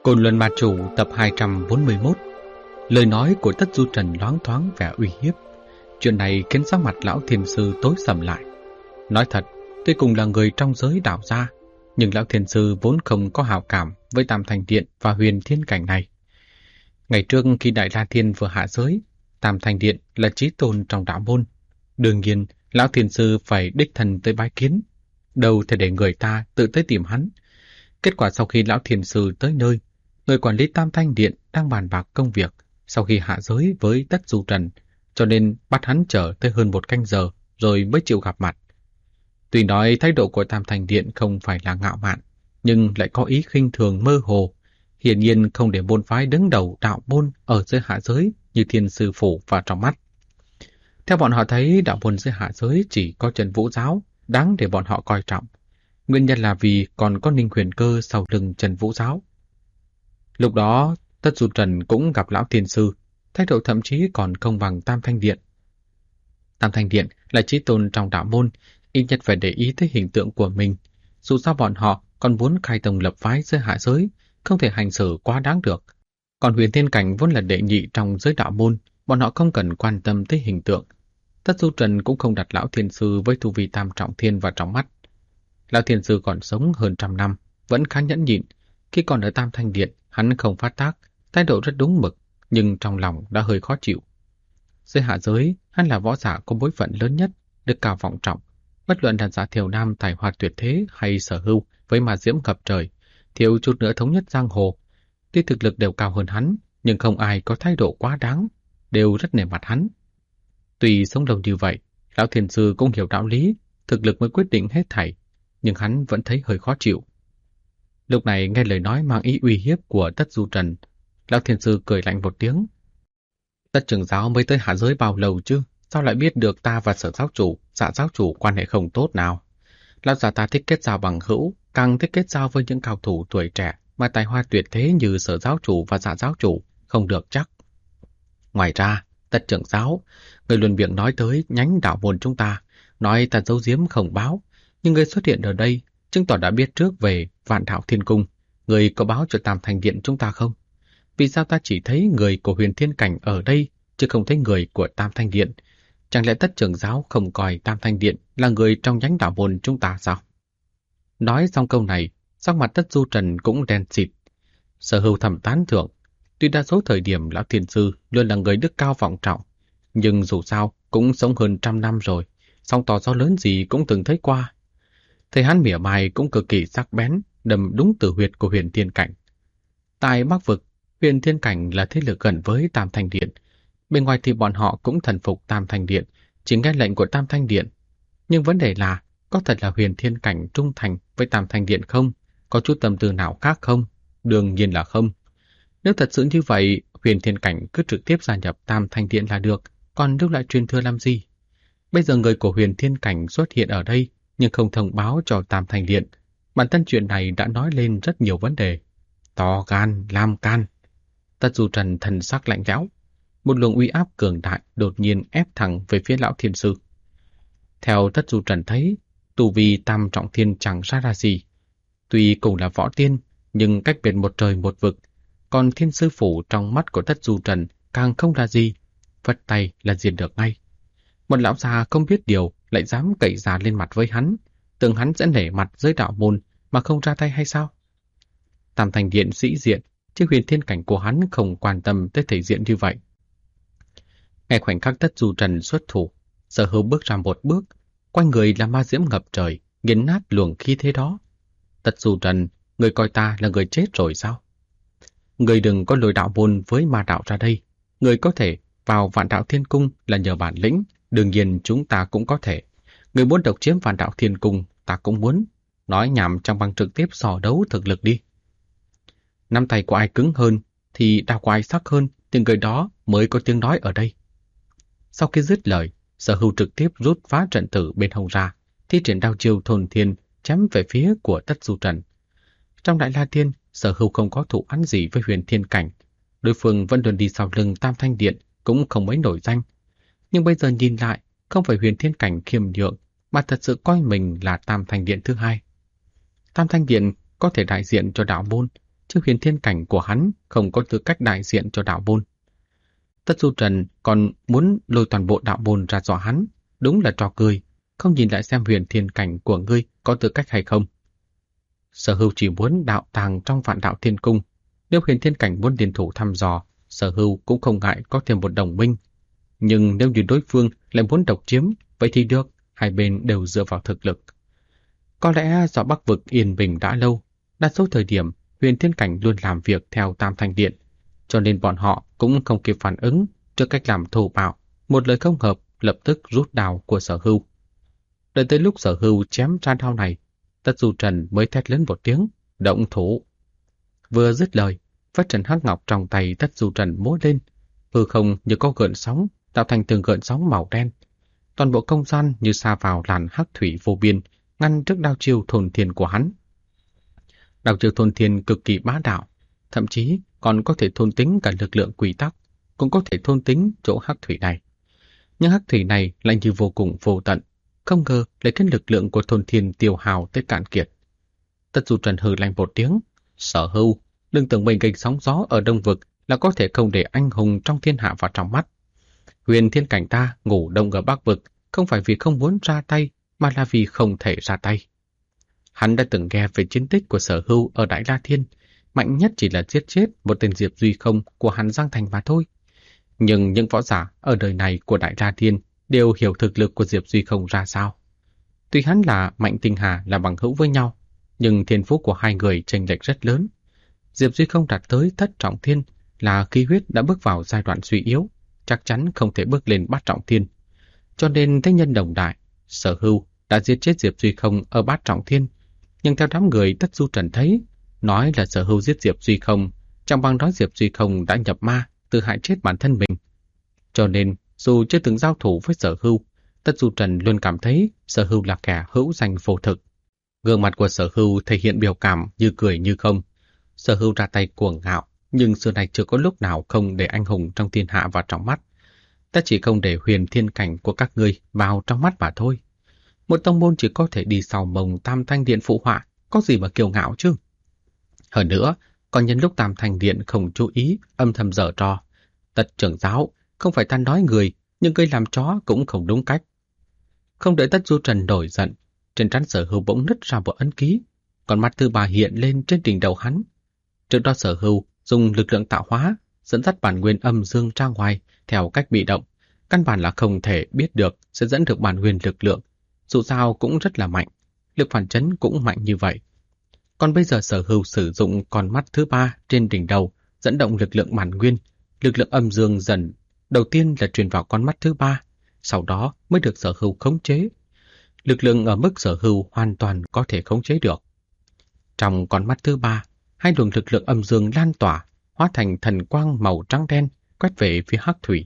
Côn Luân Ma Chủ tập 241. Lời nói của Tất Du Trần loáng thoáng vẻ uy hiếp. Chuyện này khiến sắc mặt lão thiền sư tối sầm lại. Nói thật, tuy cùng là người trong giới đạo gia, nhưng lão thiền sư vốn không có hảo cảm với Tam Thanh Điện và Huyền Thiên Cảnh này. Ngày trước khi Đại La Thiên vừa hạ giới, Tam Thanh Điện là chí tôn trong đạo môn. Đương nhiên, lão thiền sư phải đích thân tới bái kiến, đâu thể để người ta tự tới tìm hắn. Kết quả sau khi lão thiền sư tới nơi, người quản lý Tam Thanh Điện đang bàn bạc công việc sau khi hạ giới với Tất Du Trần, cho nên bắt hắn chờ tới hơn 1 canh giờ rồi mới chịu gặp mặt. Tuy nói thái độ của Tam Thanh Điện không phải là ngạo mạn, nhưng lại có ý khinh thường mơ hồ, hiển nhiên không để môn phái đứng đầu đạo môn ở dưới hạ giới như Thiên Sư Phủ vào trong mắt. Theo bọn họ thấy, đạo môn dưới hạ giới chỉ có Trần Vũ Giáo đáng để bọn họ coi trọng. Nguyên nhân là vì còn có Ninh Huyền Cơ sau lưng Trần Vũ Giáo. Lúc đó, Tất Du Trần cũng gặp lão thiền sư, thái độ thậm chí còn không bằng Tam Thanh Điện. Tam Thanh Điện là chí tôn trong đạo môn, ít nhất phải để ý tới hình tượng của mình. Dù sao bọn họ còn muốn khai tông lập phái dưới hạ giới, không thể hành xử quá đáng được. Còn Huyền Thiên Cảnh vốn là đệ nhị trong giới đạo môn, bọn họ không cần quan tâm tới hình tượng. Tất Du Trần cũng không đặt lão thiền sư với tu vi tam trọng thiên vào trong mắt. Lão thiền sư còn sống hơn 100 năm, vẫn khá nhẫn nhịn. Khi còn ở Tam Thanh Điện, hắn không phát tác, thái độ rất đúng mực, nhưng trong lòng đã hơi khó chịu. Dưới hạ giới, hắn là võ giả có bối phận lớn nhất, được cao vọng trọng. Bất luận là Giả Thiều Nam tài hoa tuyệt thế hay Sở Hưu với ma diễm ngập trời, thiếu chút nữa thống nhất giang hồ. Tuy thực lực đều cao hơn hắn, nhưng không ai có thái độ quá đáng, đều rất nể mặt hắn. Tuy sống lâu như vậy, lão thiền sư cũng hiểu đạo lý, thực lực mới quyết định hết thảy, nhưng hắn vẫn thấy hơi khó chịu. Lúc này nghe lời nói mang ý uy hiếp của Tất Du Trần, lão thiền sư cười lạnh một tiếng. Tất trưởng giáo mới tới hạ giới bao lâu chứ? Sao lại biết được ta và Sở giáo chủ, Dạ giáo chủ quan hệ không tốt nào? Lão già ta thích kết giao bằng hữu, càng thích kết giao với những cao thủ tuổi trẻ mà tài hoa tuyệt thế như Sở giáo chủ và Dạ giáo chủ, không được chắc. Ngoài ra, Tất trưởng giáo, người luôn miệng nói tới nhánh đạo môn chúng ta, nói ta giấu giếm không báo, nhưng người xuất hiện ở đây chứng tỏ đã biết trước về Vạn Đạo Thiên Cung. Người có báo cho Tam Thanh Điện chúng ta không? Vì sao ta chỉ thấy người của Huyền Thiên Cảnh ở đây, chứ không thấy người của Tam Thanh Điện? Chẳng lẽ Tất trưởng giáo không coi Tam Thanh Điện là người trong nhánh đạo môn chúng ta sao? Nói xong câu này, sắc mặt Tất Du Trần cũng đen xịt. Sở Hưu thầm tán thưởng. Tuy đa số thời điểm lão thiền sư luôn là người đức cao vọng trọng, nhưng dù sao cũng sống hơn 100 năm rồi, sóng to gió lớn gì cũng từng thấy qua. Thầy hắn mỉa mai cũng cực kỳ sắc bén, đâm đúng tử huyệt của Huyền Thiên Cảnh. Tại Bắc Vực, Huyền Thiên Cảnh là thế lực gần với Tam Thanh Điện. Bên ngoài thì bọn họ cũng thần phục Tam Thanh Điện, chỉ nghe lệnh của Tam Thanh Điện. Nhưng vấn đề là, có thật là Huyền Thiên Cảnh trung thành với Tam Thanh Điện không? Có chút tâm tư nào khác không? Đương nhiên là không. Nếu thật sự như vậy, Huyền Thiên Cảnh cứ trực tiếp gia nhập Tam Thanh Điện là được, còn lưu lại truyền thừa làm gì? Bây giờ người của Huyền Thiên Cảnh xuất hiện ở đây, nhưng không thông báo cho Tam Thanh Điện. Bản thân chuyện này đã nói lên rất nhiều vấn đề. To gan, làm can. Tất Du Trần thần sắc lạnh lẽo. Một luồng uy áp cường đại đột nhiên ép thẳng về phía lão thiên sư. Theo Tất Du Trần thấy, tu vi tam trọng thiên chẳng ra gì. Tuy cùng là võ tiên, nhưng cách biệt một trời một vực. Còn Thiên Sư Phủ trong mắt của Tất Du Trần càng không là gì. Vất tay là diệt được ngay. Một lão già không biết điều lại dám cậy già lên mặt với hắn, tưởng hắn sẽ nể mặt giới đạo môn mà không ra tay hay sao? Tam Thanh Điện sĩ diện, chứ Huyền Thiên Cảnh của hắn không quan tâm tới thể diện như vậy. Ngay khoảnh khắc Tất Du Trần xuất thủ, Sở Hưu bước ra một bước, quanh người là ma diễm ngập trời, nghiền nát luồng khí thế đó. Tất Du Trần, người coi ta là người chết rồi sao? Người đừng có lôi đạo môn với ma đạo ra đây. Người có thể vào Vạn Đạo Thiên Cung là nhờ bản lĩnh, đương nhiên chúng ta cũng có thể. Người muốn độc chiếm Vạn Đạo Thiên Cung, ta cũng muốn. Nói nhảm trong bằng trực tiếp so đấu thực lực đi. Nắm tay của ai cứng hơn, thì đao của ai sắc hơn, thì người đó mới có tiếng nói ở đây. Sau khi dứt lời, Sở Hưu trực tiếp rút phá trận tử bên hông ra, thi triển đao chiêu thôn thiên, chém về phía của Tất Du Trần. Trong Đại La Thiên, Sở Hưu không có thủ án gì với Huyền Thiên Cảnh. Đối phương vẫn luôn đi sau lưng Tam Thanh Điện, cũng không mấy nổi danh. Nhưng bây giờ nhìn lại, không phải Huyền Thiên Cảnh khiêm nhượng, mà thật sự coi mình là Tam Thanh Điện thứ hai. Tam Thanh Điện có thể đại diện cho đạo môn, chứ huyền thiên cảnh của hắn không có tư cách đại diện cho đạo môn. Tất Du Trần còn muốn lôi toàn bộ đạo môn ra dọa hắn, đúng là trò cười, không nhìn lại xem huyền thiên cảnh của ngươi có tư cách hay không. Sở Hưu chỉ muốn đạo tàng trong Vạn Đạo Thiên Cung, nếu huyền thiên cảnh muốn liên thủ thăm dò, Sở Hưu cũng không ngại có thêm một đồng minh. Nhưng nếu như đối phương lại muốn độc chiếm, vậy thì được, hai bên đều dựa vào thực lực. Có lẽ do Bắc Vực yên bình đã lâu, đa số thời điểm huyền thiên cảnh luôn làm việc theo Tam Thanh Điện, cho nên bọn họ cũng không kịp phản ứng trước cách làm thô bạo, một lời không hợp lập tức rút đao của Sở Hưu. Đợi tới lúc Sở Hưu chém ra đao này, Tất Du Trần mới thét lớn một tiếng, động thủ. Vừa dứt lời, phất trần hắc ngọc trong tay Tất Du Trần múa lên, hư không như có gợn sóng, tạo thành từng gợn sóng màu đen. Toàn bộ không gian như sa vào làn hắc thủy vô biên, ngăn trước đao chiêu thôn thiên của hắn. Đao chiêu thôn thiên cực kỳ bá đạo, thậm chí còn có thể thôn tính cả lực lượng quy tắc, cũng có thể thôn tính chỗ hắc thủy này. Nhưng hắc thủy này lại như vô cùng vô tận, không ngờ lấy khiến lực lượng của thôn thiên tiêu hào tới cạn kiệt. Tất Du Trần hừ lạnh một tiếng, Sở Hưu, đừng tưởng mình gây sóng gió ở Đông Vực là có thể không để anh hùng trong thiên hạ vào trong mắt. Huyền thiên cảnh ta ngủ đông ở Bắc Vực không phải vì không muốn ra tay, mà là vì không thể ra tay. Hắn đã từng nghe về chiến tích của Sở Hưu ở Đại La Thiên, mạnh nhất chỉ là giết chết một tên Diệp Duy Không của Hàn Giang Thành mà thôi. Nhưng những võ giả ở đời này của Đại La Thiên đều hiểu thực lực của Diệp Duy Không ra sao. Tuy hắn là Mạnh Tinh Hà là bằng hữu với nhau, nhưng thiên phú của hai người chênh lệch rất lớn. Diệp Duy Không đạt tới thất trọng thiên là khí huyết đã bước vào giai đoạn suy yếu, chắc chắn không thể bước lên bát trọng thiên. Cho nên thế nhân đồng đại, Sở Hưu đã giết chết Diệp Duy Không ở bát trọng thiên, nhưng theo đám người Tất Du Trần thấy, nói là Sở Hưu giết Diệp Duy Không, chẳng bằng nói Diệp Duy Không đã nhập ma, tự hại chết bản thân mình. Cho nên, dù chưa từng giao thủ với Sở Hưu, Tất Du Trần luôn cảm thấy Sở Hưu là kẻ hữu danh vô thực. Gương mặt của Sở Hưu thể hiện biểu cảm như cười như không. Sở Hưu ra tay cuồng ngạo, nhưng xưa này chưa có lúc nào không để anh hùng trong thiên hạ vào trong mắt. Ta chỉ không để huyền thiên cảnh của các ngươi vào trong mắt mà thôi. Một tông môn chỉ có thể đi sau mông Tam Thanh Điện phụ họa, có gì mà kiêu ngạo chứ? Hơn nữa, còn nhân lúc Tam Thanh Điện không chú ý, âm thầm giở trò. Tất trưởng giáo, không phải ta nói người, nhưng cây làm chó cũng không đúng cách. Không đợi Tất Du Trần nổi giận, trên trán Sở Hưu bỗng nứt ra một ấn ký, còn mắt thứ ba hiện lên trên đỉnh đầu hắn. Trước đó Sở Hưu dùng lực lượng tạo hóa, dẫn dắt bản nguyên âm dương ra ngoài theo cách bị động, căn bản là không thể biết được sẽ dẫn được bản nguyên lực lượng, dù sao cũng rất là mạnh, lực phản chấn cũng mạnh như vậy. Còn bây giờ Sở Hưu sử dụng con mắt thứ ba trên đỉnh đầu, dẫn động lực lượng bản nguyên, lực lượng âm dương dần, đầu tiên là truyền vào con mắt thứ ba, sau đó mới được Sở Hưu khống chế. Lực lượng ở mức Sở Hưu hoàn toàn có thể khống chế được. Trong con mắt thứ ba, hai luồng lực lượng âm dương lan tỏa, hóa thành thần quang màu trắng đen, quét về phía hắc thủy.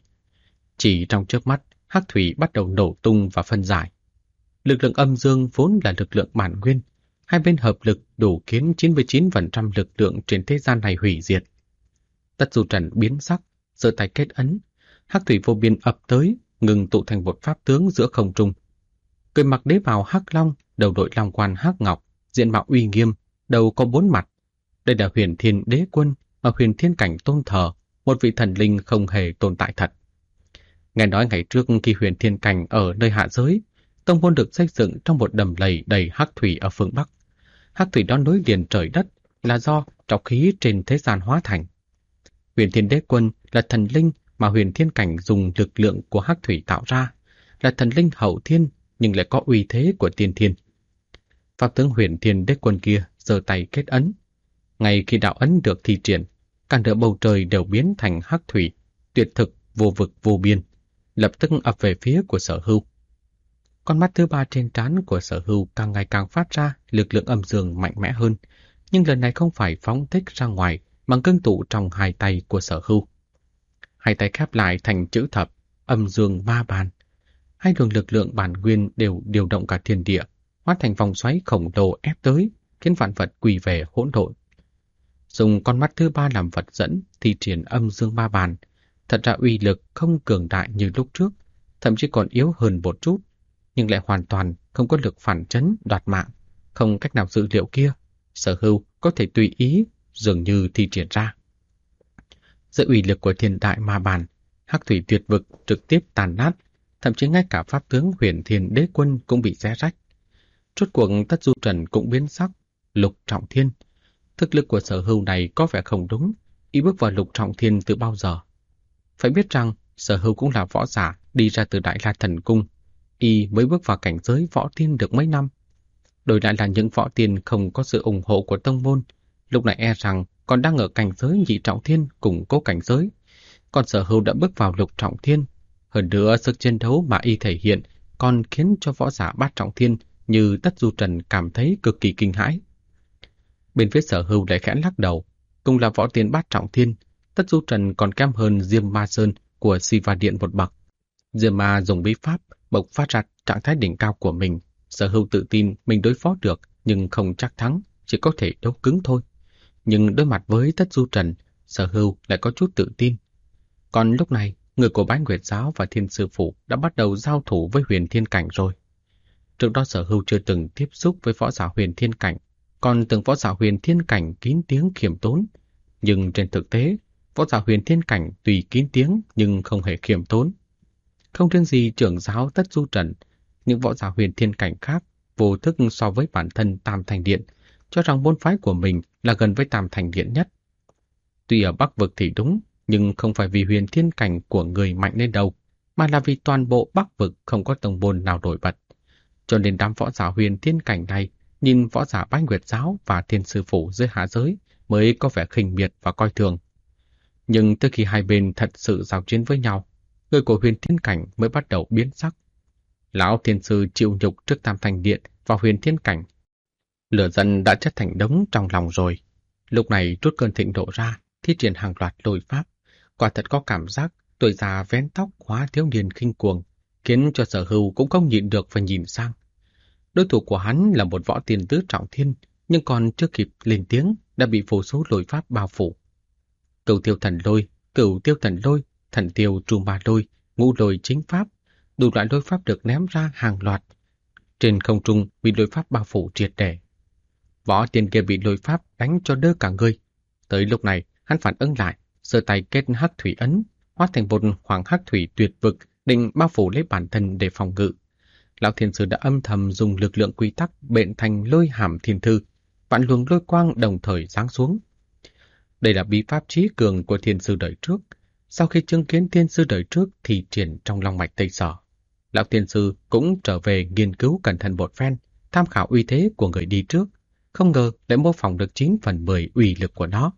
Chỉ trong chớp mắt, hắc thủy bắt đầu nổ tung và phân giải. Lực lượng âm dương vốn là lực lượng bản nguyên, hai bên hợp lực đủ khiến 99% lực lượng trên thế gian này hủy diệt. Tất Du Trần biến sắc, giơ tay kết ấn, hắc thủy vô biên ập tới, ngừng tụ thành một pháp tướng giữa không trung. Người mặc đế bào hắc long, đầu đội long quan hắc ngọc, diện mạo uy nghiêm, đầu có 4 mặt. Đây là Huyền Thiên Đế Quân ở Huyền Thiên cảnh tôn thờ, một vị thần linh không hề tồn tại thật. Nghe nói ngày trước khi Huyền Thiên cảnh ở nơi hạ giới, tông môn được xây dựng trong một đầm lầy đầy hắc thủy ở phương Bắc. Hắc thủy đó nối liền trời đất là do trọc khí trên thế gian hóa thành. Huyền Thiên Đế Quân là thần linh mà Huyền Thiên cảnh dùng lực lượng của hắc thủy tạo ra, là thần linh hậu thiên nhưng lại có uy thế của tiên thiên. Pháp tướng Huyền Thiên Đế Quân kia giơ tay kết ấn. Ngay khi đạo ấn được thi triển, cả nửa bầu trời đều biến thành hắc thủy, tuyệt thực, vô vực, vô biên, lập tức ập về phía của Sở Hưu. Con mắt thứ ba trên trán của Sở Hưu càng ngày càng phát ra lực lượng âm dương mạnh mẽ hơn, nhưng lần này không phải phóng thích ra ngoài, mà ngưng tụ trong hai tay của Sở Hưu. Hai tay khép lại thành chữ thập, âm dương ma bàn. Hai luồng lực lượng bản nguyên đều điều động cả thiên địa, hóa thành vòng xoáy khổng lồ ép tới, khiến vạn vật quỳ về hỗn độn. Dùng con mắt thứ ba làm vật dẫn, thi triển âm dương ma bàn, thật ra uy lực không cường đại như lúc trước, thậm chí còn yếu hơn một chút, nhưng lại hoàn toàn không có lực phản chấn đoạt mạng, không cách nào dự liệu kia. Sở Hưu có thể tùy ý dường như thi triển ra. Dưới uy lực của thiên đại ma bàn, Hắc thủy tuyệt vực trực tiếp tàn nát, thậm chí ngay cả pháp tướng Huyền Thiên Đế Quân cũng bị xé rách. Rốt cuộc Tất Du Trần cũng biến sắc, Lục Trọng Thiên. Thực lực của Sở Hưu này có vẻ không đúng, y bước vào Lục Trọng Thiên từ bao giờ. Phải biết rằng Sở Hưu cũng là võ giả đi ra từ Đại La Thần Cung, y mới bước vào cảnh giới võ tiên được mấy năm. Đổi lại là những võ tiên không có sự ủng hộ của tông môn, lúc này e rằng còn đang ở cảnh giới Nhị Trọng Thiên củng cố cảnh giới. Còn Sở Hưu đã bước vào Lục Trọng Thiên, hơn nữa sức chiến đấu mà y thể hiện còn khiến cho võ giả Bát Trọng Thiên như Tất Du Trần cảm thấy cực kỳ kinh hãi. Bên phía Sở Hưu lại khẽ lắc đầu, cùng là võ tiên Bát Trọng Thiên, Tất Du Trần còn kém hơn Diêm Ma Sơn của Siva Điện một bậc. Diêm Ma dùng bí pháp bộc phát ra trạng thái đỉnh cao của mình, Sở Hưu tự tin mình đối phó được nhưng không chắc thắng, chỉ có thể đấu cứng thôi. Nhưng đối mặt với Tất Du Trần, Sở Hưu lại có chút tự tin. Còn lúc này, người của Bái Nguyệt Giáo và Thiên Sư Phụ đã bắt đầu giao thủ với Huyền Thiên Cảnh rồi. Trước đó Sở Hưu chưa từng tiếp xúc với võ giả Huyền Thiên Cảnh, còn từng võ giả Huyền Thiên Cảnh kín tiếng khiêm tốn. Nhưng trên thực tế, võ giả Huyền Thiên Cảnh tùy kín tiếng nhưng không hề khiêm tốn. Không riêng gì trưởng giáo Tất Du Trần, những võ giả Huyền Thiên Cảnh khác vô thức so với bản thân Tam Thành Điện, cho rằng môn phái của mình là gần với Tam Thành Điện nhất. Tuy ở Bắc Vực thì đúng, nhưng không phải vì Huyền Thiên Cảnh của người mạnh lên đâu, mà là vì toàn bộ Bắc Vực không có tông môn nào nổi bật. Cho nên đám võ giả Huyền Thiên Cảnh này nhìn võ giả Bái Nguyệt Giáo và Thiên Sư Phụ dưới hạ giới mới có vẻ khinh miệt và coi thường. Nhưng từ khi hai bên thật sự giao chiến với nhau, người của Huyền Thiên Cảnh mới bắt đầu biến sắc. Lão Thiên Sư chịu nhục trước Tam Thành Điện và Huyền Thiên Cảnh. Lửa giận đã chất thành đống trong lòng rồi. Lúc này trút cơn thịnh nộ ra, thi triển hàng loạt lôi pháp. Quả thật có cảm giác tuổi già vén tóc hóa thiếu niên khinh cuồng, khiến cho Sở Hưu cũng không nhịn được và nhìn sang. Đối thủ của hắn là một võ tiên tứ trọng thiên, nhưng còn chưa kịp lên tiếng đã bị vô số lôi pháp bao phủ. Cửu tiêu thần lôi, cửu tiêu thần lôi, thần tiêu trù ma lôi, ngũ lôi chính pháp, đủ loại lôi pháp được ném ra hàng loạt. Trên không trung bị lôi pháp bao phủ triệt để. Võ tiên kia bị lôi pháp đánh cho đơ cả người. Tới lúc này, hắn phản ứng lại, giơ tay kết hắc thủy ấn, hóa thành một hoàng hắc thủy tuyệt vực, định bao phủ lấy bản thân để phòng ngự. Lão Thiên Sư đã âm thầm dùng lực lượng quy tắc bện thành lôi hàm thiên thư, vạn luồng lôi quang đồng thời giáng xuống. Đây là bí pháp trí cường của Thiên Sư đời trước. Sau khi chứng kiến Thiên Sư đời trước thì triển trong long mạch Tây Sở, Lão Thiên Sư cũng trở về nghiên cứu cẩn thận một phen, tham khảo uy thế của người đi trước, không ngờ lại mô phỏng được 9/10 uy lực của nó.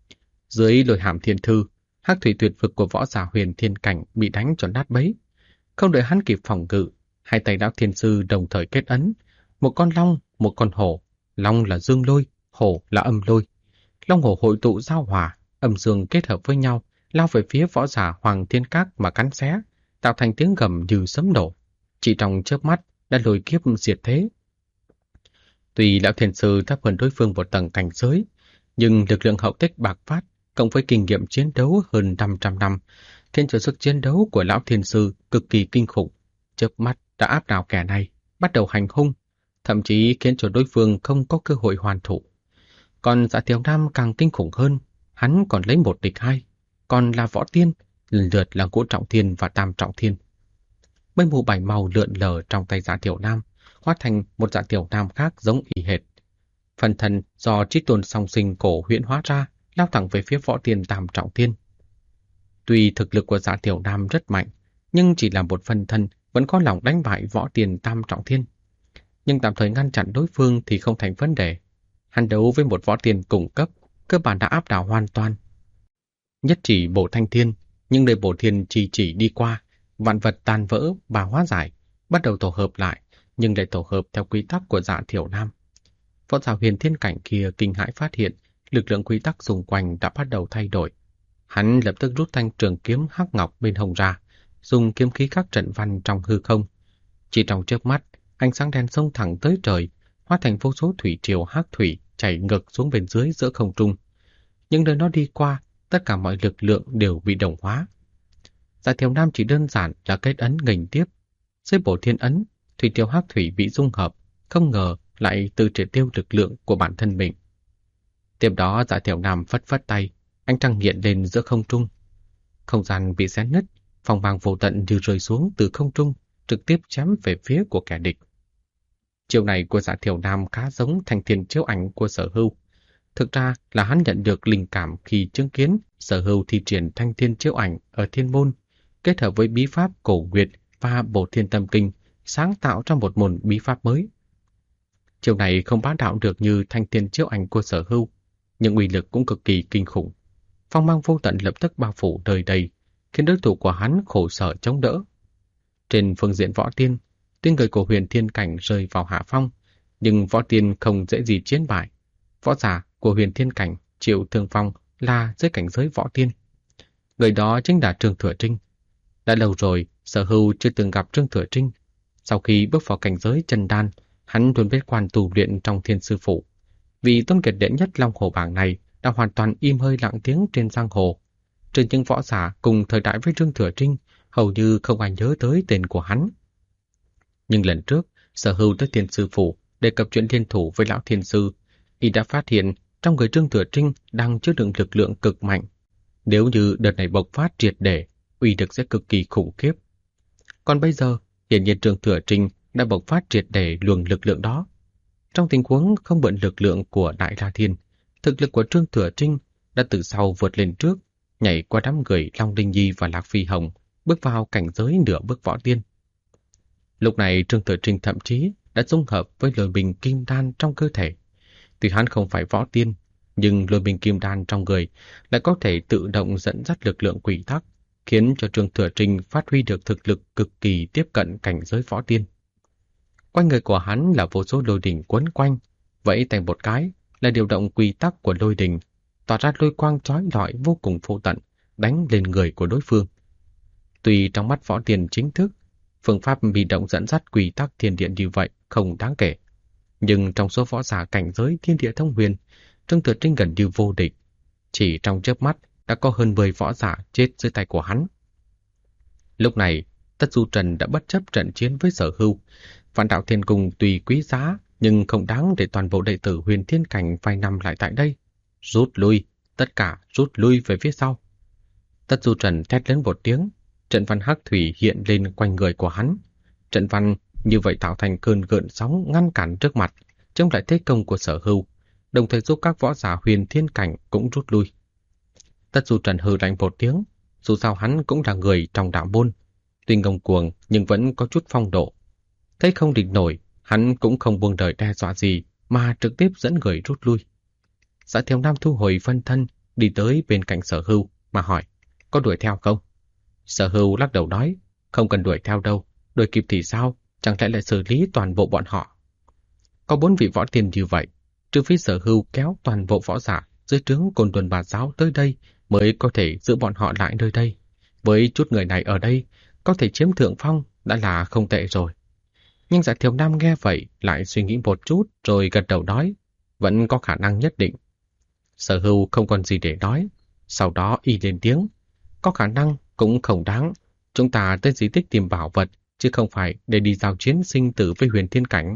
Dưới lôi hàm thiên thư, hắc thủy tuyệt vực của võ giả Huyền Thiên Cảnh bị đánh cho nát bấy. Không đợi hắn kịp phòng ngự, hai tay Lão Thiên Sư đồng thời kết ấn, một con long, một con hổ. Long là dương lôi, hổ là âm lôi. Long hổ hội tụ giao hòa, âm dương kết hợp với nhau, lao về phía võ giả Hoàng Thiên Các mà cắn xé, tạo thành tiếng gầm như sấm nổ. Chỉ trong chớp mắt đã lôi kiếp diệt thế. Tuy Lão Thiên Sư thấp hơn đối phương một tầng cảnh giới, nhưng lực lượng hậu tích bạc phát cộng với kinh nghiệm chiến đấu hơn 500 năm, khiến cho sức chiến đấu của Lão Thiên Sư cực kỳ kinh khủng. Chớp mắt đã áp đảo kẻ này, bắt đầu hành hung, thậm chí khiến cho đối phương không có cơ hội hoàn thủ. Còn Dạ Tiểu Nam càng kinh khủng hơn, hắn còn lấy 1 địch 2, còn là võ tiên, lần lượt là Ngũ Trọng Thiên và Tam Trọng Thiên. Mây mù 7 màu lượn lờ trong tay Dạ Tiểu Nam, hóa thành một Dạ Tiểu Nam khác giống y hệt. Phần thân do Chí Tôn song sinh cổ huyễn hóa ra, lao thẳng về phía võ tiên Tam Trọng Thiên. Tuy thực lực của Dạ Tiểu Nam rất mạnh, nhưng chỉ là một phần thân vẫn có lòng đánh bại võ tiên Tam Trọng Thiên. Nhưng tạm thời ngăn chặn đối phương thì không thành vấn đề. Hắn đấu với một võ tiên cùng cấp, cơ bản đã áp đảo hoàn toàn. Nhất chỉ bổ thanh thiên, nhưng nơi bổ thiên chỉ đi qua, vạn vật tan vỡ và hóa giải, bắt đầu tổ hợp lại, nhưng lại tổ hợp theo quy tắc của Dạ Tiểu Nam. Võ giả Huyền Thiên Cảnh kia kinh hãi phát hiện, lực lượng quy tắc xung quanh đã bắt đầu thay đổi. Hắn lập tức rút thanh trường kiếm hắc ngọc bên hông ra, dùng kiếm khí khắc trận văn trong hư không. Chỉ trong chớp mắt, ánh sáng đen xông thẳng tới trời, hóa thành vô số thủy triều hắc thủy chảy ngược xuống bên dưới giữa không trung. Nhưng nơi nó đi qua, tất cả mọi lực lượng đều bị đồng hóa. Dạ Tiểu Nam chỉ đơn giản là kết ấn nghênh tiếp. Dưới bổ thiên ấn, thủy triều hắc thủy bị dung hợp, không ngờ lại tự triệt tiêu lực lượng của bản thân mình. Tiếp đó Dạ Thiểu Nam phất phất tay, ánh trăng hiện lên giữa không trung. Không gian bị xé nứt, phong mang vô tận như rơi xuống từ không trung, trực tiếp chém về phía của kẻ địch. Chiêu này của Dạ Thiểu Nam khá giống Thanh Thiên Chiếu Ảnh của Sở Hưu. Thực ra là hắn nhận được linh cảm khi chứng kiến Sở Hưu thi triển Thanh Thiên Chiếu Ảnh ở Thiên Môn, kết hợp với bí pháp Cổ Nguyệt và Bổ Thiên Tâm Kinh, sáng tạo ra một môn bí pháp mới. Chiêu này không bá đạo được như Thanh Thiên Chiếu Ảnh của Sở Hưu, nhưng uy lực cũng cực kỳ kinh khủng. Phong mang vô tận lập tức bao phủ đời đầy, khiến đối thủ của hắn khổ sở chống đỡ. Trên phương diện võ tiên, tuy người của Huyền Thiên Cảnh rơi vào hạ phong, nhưng võ tiên không dễ gì chiến bại. Võ giả của Huyền Thiên Cảnh chịu thương phong là dưới cảnh giới võ tiên. Người đó chính là Trương Thừa Trinh. Đã lâu rồi, Sở Hưu chưa từng gặp Trương Thừa Trinh. Sau khi bước vào cảnh giới chân đan, hắn luôn bế quan tu luyện trong Thiên Sư Phủ. Vì tôn kiệt đệ nhất Long Hồ bảng này đã hoàn toàn im hơi lặng tiếng trên giang hồ. Trừ những võ giả cùng thời đại với Trương Thừa Trinh, hầu như không ai nhớ tới tên của hắn. Nhưng lần trước, Sở Hưu tới Thiên Sư Phủ đề cập chuyện liên thủ với Lão Thiên Sư, y đã phát hiện trong người Trương Thừa Trinh đang chứa đựng lực lượng cực mạnh. Nếu như đợt này bộc phát triệt để, uy lực sẽ cực kỳ khủng khiếp. Còn bây giờ, hiển nhiên Trương Thừa Trinh đã bộc phát triệt để luồng lực lượng đó. Trong tình huống không mượn lực lượng của Đại La Thiên, thực lực của Trương Thừa Trinh đã từ sau vượt lên trước, nhảy qua đám người Long Đinh Nhi và Lạc Phi Hồng, bước vào cảnh giới nửa bước võ tiên. Lúc này Trương Thừa Trinh thậm chí đã dung hợp với lôi bình kim đan trong cơ thể. Tuy hắn không phải võ tiên, nhưng lôi bình kim đan trong người lại có thể tự động dẫn dắt lực lượng quỷ tắc, khiến cho Trương Thừa Trinh phát huy được thực lực cực kỳ tiếp cận cảnh giới võ tiên. Quanh người của hắn là vô số lôi đỉnh quấn quanh, vẫy tay một cái là điều động quy tắc của lôi đỉnh, tỏa ra lôi quang chói lọi vô cùng vô tận, đánh lên người của đối phương. Tuy trong mắt võ tiên chính thức, phương pháp bị động dẫn dắt quy tắc thiên địa như vậy không đáng kể, nhưng trong số võ giả cảnh giới thiên địa thông huyền, Trương Thừa Trinh gần như vô địch. Chỉ trong chớp mắt đã có hơn 10 võ giả chết dưới tay của hắn. Lúc này, Tất Du Trần đã bất chấp trận chiến với Sở Hưu. Vạn Đạo Thiên Cung tùy quý giá, nhưng không đáng để toàn bộ đệ tử Huyền Thiên Cảnh vài năm lại tại đây. Rút lui, tất cả rút lui về phía sau. Tất Du Trần thét lớn một tiếng, trận văn hắc thủy hiện lên quanh người của hắn. Trận văn như vậy tạo thành cơn gợn sóng ngăn cản trước mặt, chống lại thế công của Sở Hưu, đồng thời giúp các võ giả Huyền Thiên Cảnh cũng rút lui. Tất Du Trần hừ lạnh một tiếng, dù sao hắn cũng là người trong đạo môn, tuy ngông cuồng nhưng vẫn có chút phong độ. Thấy không địch nổi, hắn cũng không buông lời đe dọa gì mà trực tiếp dẫn người rút lui. Dạ Thiểu Nam thu hồi phân thân, đi tới bên cạnh Sở Hưu mà hỏi, có đuổi theo không? Sở Hưu lắc đầu nói, không cần đuổi theo đâu, đuổi kịp thì sao, chẳng lẽ lại xử lý toàn bộ bọn họ. Có 4 vị võ tiên như vậy, trừ phi Sở Hưu kéo toàn bộ võ giả dưới trướng Côn Luân Bà Giáo tới đây mới có thể giữ bọn họ lại nơi đây. Với chút người này ở đây, có thể chiếm thượng phong đã là không tệ rồi. Nhưng Dạ Thiểu Nam nghe vậy lại suy nghĩ một chút rồi gật đầu nói, vẫn có khả năng nhất định. Sở Hưu không còn gì để nói, sau đó y lên tiếng, có khả năng cũng không đáng, chúng ta tới di tích tìm bảo vật, chứ không phải để đi giao chiến sinh tử với Huyền Thiên Cảnh.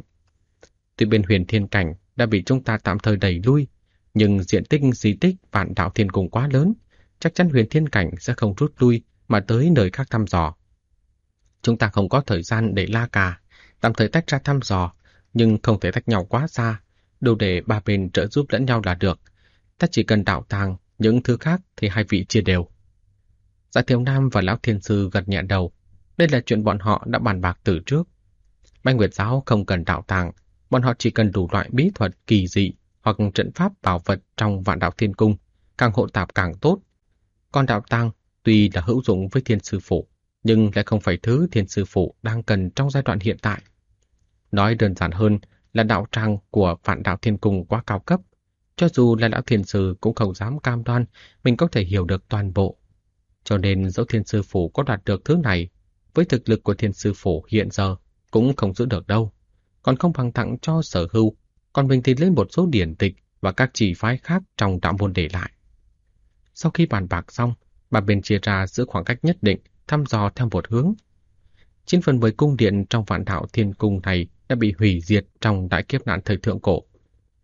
Tuy bên Huyền Thiên Cảnh đã bị chúng ta tạm thời đẩy lui, nhưng diện tích di tích Vạn Đạo Thiên Cung quá lớn, chắc chắn Huyền Thiên Cảnh sẽ không rút lui mà tới nơi khác thăm dò. Chúng ta không có thời gian để la cà, tạm thời tách ra thăm dò, nhưng không thể tách nhau quá xa, đủ để ba bên trợ giúp lẫn nhau là được. Ta chỉ cần đạo tàng, những thứ khác thì hai vị chia đều. Dạ Thiểu Nam và Lão Thiên Sư gật nhẹ đầu, đây là chuyện bọn họ đã bàn bạc từ trước. Bách Nguyệt Giáo không cần đạo tàng, bọn họ chỉ cần đủ loại bí thuật kỳ dị hoặc trận pháp bảo vật trong Vạn Đạo Thiên Cung, càng hộ tạp càng tốt. Còn đạo tàng tuy là hữu dụng với Thiên Sư Phụ, nhưng lại không phải thứ Thiên Sư Phụ đang cần trong giai đoạn hiện tại. Nói đơn giản hơn là đạo tràng của Vạn Đạo Thiên Cung quá cao cấp, cho dù là Lão Thiên Sư cũng không dám cam đoan mình có thể hiểu được toàn bộ. Cho nên dẫu Thiên Sư Phụ có đạt được thứ này, với thực lực của Thiên Sư Phụ hiện giờ cũng không giữ được đâu, còn không bằng tặng cho Sở Hưu, còn mình thì lấy một số điển tịch và các chỉ phái khác trong đạo môn để lại. Sau khi bàn bạc xong, ba bên chia ra giữ khoảng cách nhất định, thăm dò theo một hướng. 9/10 cung điện trong Vạn Đạo Thiên Cung này đã bị hủy diệt trong đại kiếp nạn thời thượng cổ.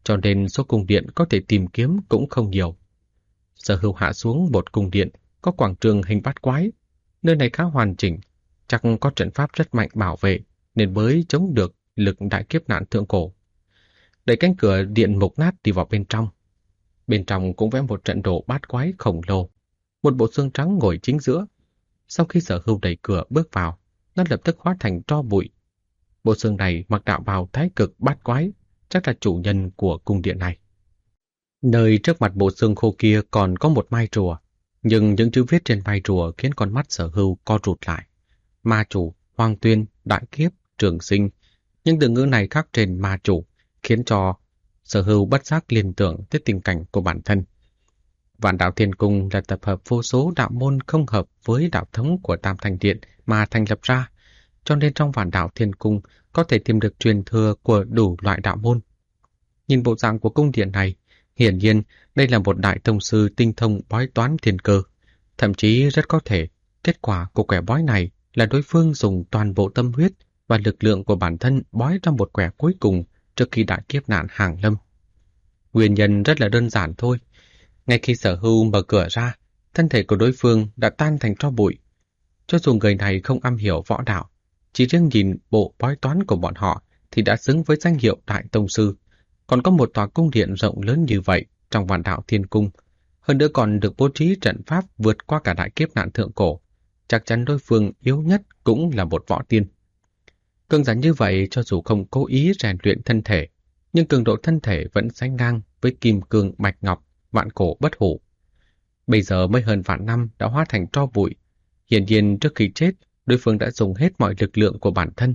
cho nên số cung điện có thể tìm kiếm cũng không nhiều. Sở Hưu hạ xuống một cung điện có quảng trường hình bát quái. Nơi này khá hoàn chỉnh, chắc có trận pháp rất mạnh bảo vệ nên mới chống được lực đại kiếp nạn thượng cổ. Đẩy cánh cửa điện mục nát đi vào bên trong. Bên trong cũng vẽ một trận đồ bát quái khổng lồ. Một bộ xương trắng ngồi chính giữa. Sau khi Sở Hưu đẩy cửa bước vào, nó lập tức hóa thành tro bụi. Bộ xương này mặc đạo bào thái cực bát quái, chắc là chủ nhân của cung điện này. Nơi trước mặt bộ xương khô kia còn có một mai rùa, nhưng những chữ viết trên mai rùa khiến con mắt Sở Hưu co rụt lại. Ma chủ, Hoàng Tuyên, Đại Kiếp, Trường Sinh, những từ ngữ này khắc trên ma chủ, khiến cho Sở Hưu bất giác liên tưởng tới tình cảnh của bản thân. Vạn Đạo Thiên Cung là tập hợp vô số đạo môn không hợp với đạo thống của Tam Thanh Điện mà thành lập ra, cho nên trong Vạn Đạo Thiên Cung có thể tìm được truyền thừa của đủ loại đạo môn. Nhìn bộ dạng của cung điện này, hiển nhiên đây là một đại tông sư tinh thông bói toán thiên cơ. Thậm chí rất có thể kết quả của quẻ bói này là đối phương dùng toàn bộ tâm huyết và lực lượng của bản thân bói ra một quẻ cuối cùng trước khi đại kiếp nạn hàng lâm. Nguyên nhân rất là đơn giản thôi. Ngay khi Sở Hưu mở cửa ra, thân thể của đối phương đã tan thành tro bụi. Cho dù người này không am hiểu võ đạo, chỉ riêng nhìn bộ bói toán của bọn họ thì đã xứng với danh hiệu đại tông sư. Còn có một tòa cung điện rộng lớn như vậy trong Vạn Đạo Thiên Cung, hơn nữa còn được bố trí trận pháp vượt qua cả đại kiếp nạn thượng cổ, chắc chắn đối phương yếu nhất cũng là một võ tiên. Cường giả như vậy cho dù không cố ý rèn luyện thân thể, nhưng cường độ thân thể vẫn sánh ngang với kim cương bạch ngọc, vạn cổ bất hủ. Bây giờ mới hơn vạn năm đã hóa thành tro bụi, hiển nhiên trước khi chết, đối phương đã dùng hết mọi lực lượng của bản thân.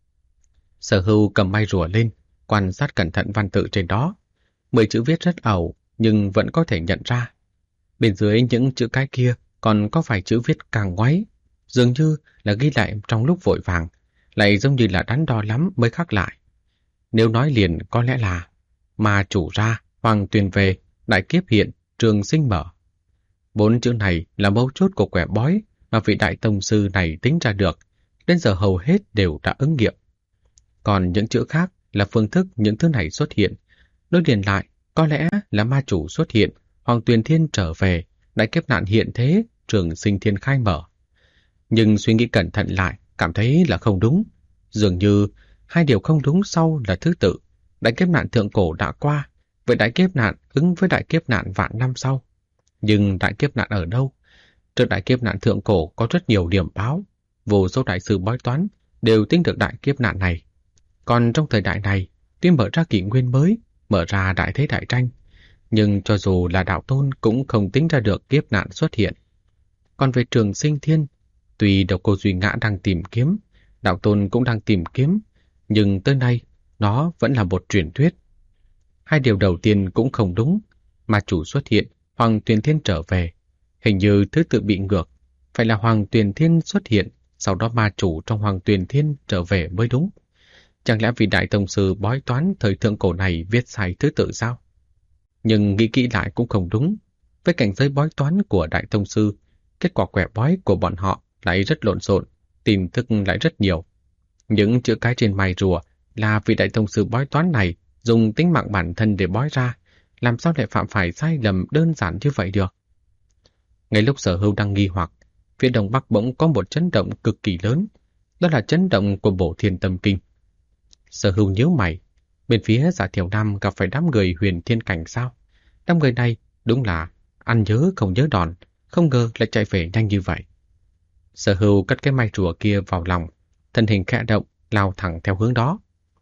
Sở Hưu cầm mai rùa lên, quan sát cẩn thận văn tự trên đó. 10 chữ viết rất ẩu, nhưng vẫn có thể nhận ra. Bên dưới những chữ cái kia còn có vài chữ viết càng ngoáy, dường như là ghi lại trong lúc vội vàng, lại giống như là đắn đo lắm mới khắc lại. Nếu nói liền có lẽ là ma chủ ra, Hoàng Tuyền về, đại kiếp hiện, Trường Sinh mở. 4 chữ này là mấu chốt của quẻ bói mà vị đại tông sư này tính ra được, đến giờ hầu hết đều đã ứng nghiệm. Còn những chữ khác là phương thức những thứ này xuất hiện. Đối liền lại, có lẽ là ma chủ xuất hiện, Hoàng Tuyền Thiên trở về, đại kiếp nạn hiện thế, Trường Sinh Thiên khai mở. Nhưng suy nghĩ cẩn thận lại, cảm thấy là không đúng. Dường như hai điều không đúng sau là thứ tự. Đại kiếp nạn thượng cổ đã qua, vậy đại kiếp nạn ứng với đại kiếp nạn vạn năm sau. Nhưng đại kiếp nạn ở đâu? Trước đại kiếp nạn thượng cổ có rất nhiều điểm báo, vô số đại sư bói toán đều tính được đại kiếp nạn này. Còn trong thời đại này, tuy mở ra kỷ nguyên mới, mở ra đại thế đại tranh, nhưng cho dù là đạo tôn cũng không tính ra được kiếp nạn xuất hiện. Còn về Trường Sinh Thiên, tuy Độc Cô Duy Ngã đang tìm kiếm, đạo tôn cũng đang tìm kiếm, nhưng tới nay nó vẫn là một truyền thuyết. Hai điều đầu tiên cũng không đúng, ma chủ xuất hiện, Hoàng Tuyền Thiên trở về. Hình như thứ tự bị ngược, phải là Hoàng Tuyền Thiên xuất hiện, sau đó ma chủ trong Hoàng Tuyền Thiên trở về mới đúng. Chẳng lẽ vị đại tông sư bói toán thời thượng cổ này viết sai thứ tự sao? Nhưng nghĩ kỹ lại cũng không đúng. Với cảnh giới bói toán của đại tông sư, kết quả quẻ bói của bọn họ lại rất lộn xộn, tin tức lại rất nhiều. Những chữ cái trên mai rùa là vị đại tông sư bói toán này dùng tính mạng bản thân để bói ra, làm sao lại phạm phải sai lầm đơn giản như vậy được? Ngay lúc Sở Hưu đang nghi hoặc, phía đông bắc bỗng có một chấn động cực kỳ lớn, đó là chấn động của Bổ Thiên Tâm Kinh. Sở Hưu nhíu mày, bên phía Giả Thiểu Nam gặp phải đám người Huyền Thiên Cảnh sao? Đám người này đúng là ăn nhớ không nhớ đòn, không ngờ lại chạy về nhanh như vậy. Sở Hưu cất cái mai rùa kia vào lòng, thân hình khẽ động, lao thẳng theo hướng đó.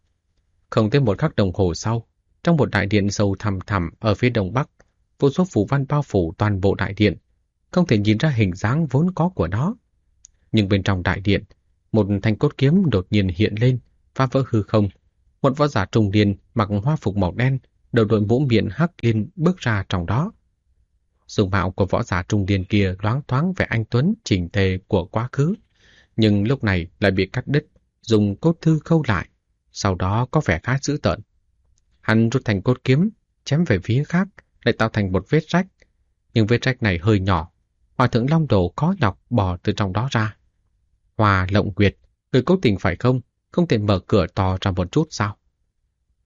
Không tới một khắc đồng hồ sau, trong một đại điện sâu thẳm thẳm ở phía đông bắc, vô số phù văn bao phủ toàn bộ đại điện, không thể nhìn ra hình dáng vốn có của nó. Nhưng bên trong đại điện, một thanh cốt kiếm đột nhiên hiện lên, phá vỡ hư không. Một võ giả trung niên mặc hoa phục màu đen, đầu đội mũ miệng hắc liên bước ra trong đó. Dung mạo của võ giả trung niên kia loáng thoáng vẻ anh tuấn chỉnh tề của quá khứ, nhưng lúc này lại bị cắt đứt, dùng cốt thư khâu lại, sau đó có vẻ khá dữ tợn. Hắn rút thành cốt kiếm, chém về phía khác, lại tạo thành một vết rách, nhưng vết rách này hơi nhỏ. Hòa thượng Long Đồ khó nhọc bò từ trong đó ra. Hòa Lộng Nguyệt, người cố tình phải không? Không thể mở cửa to ra một chút sao?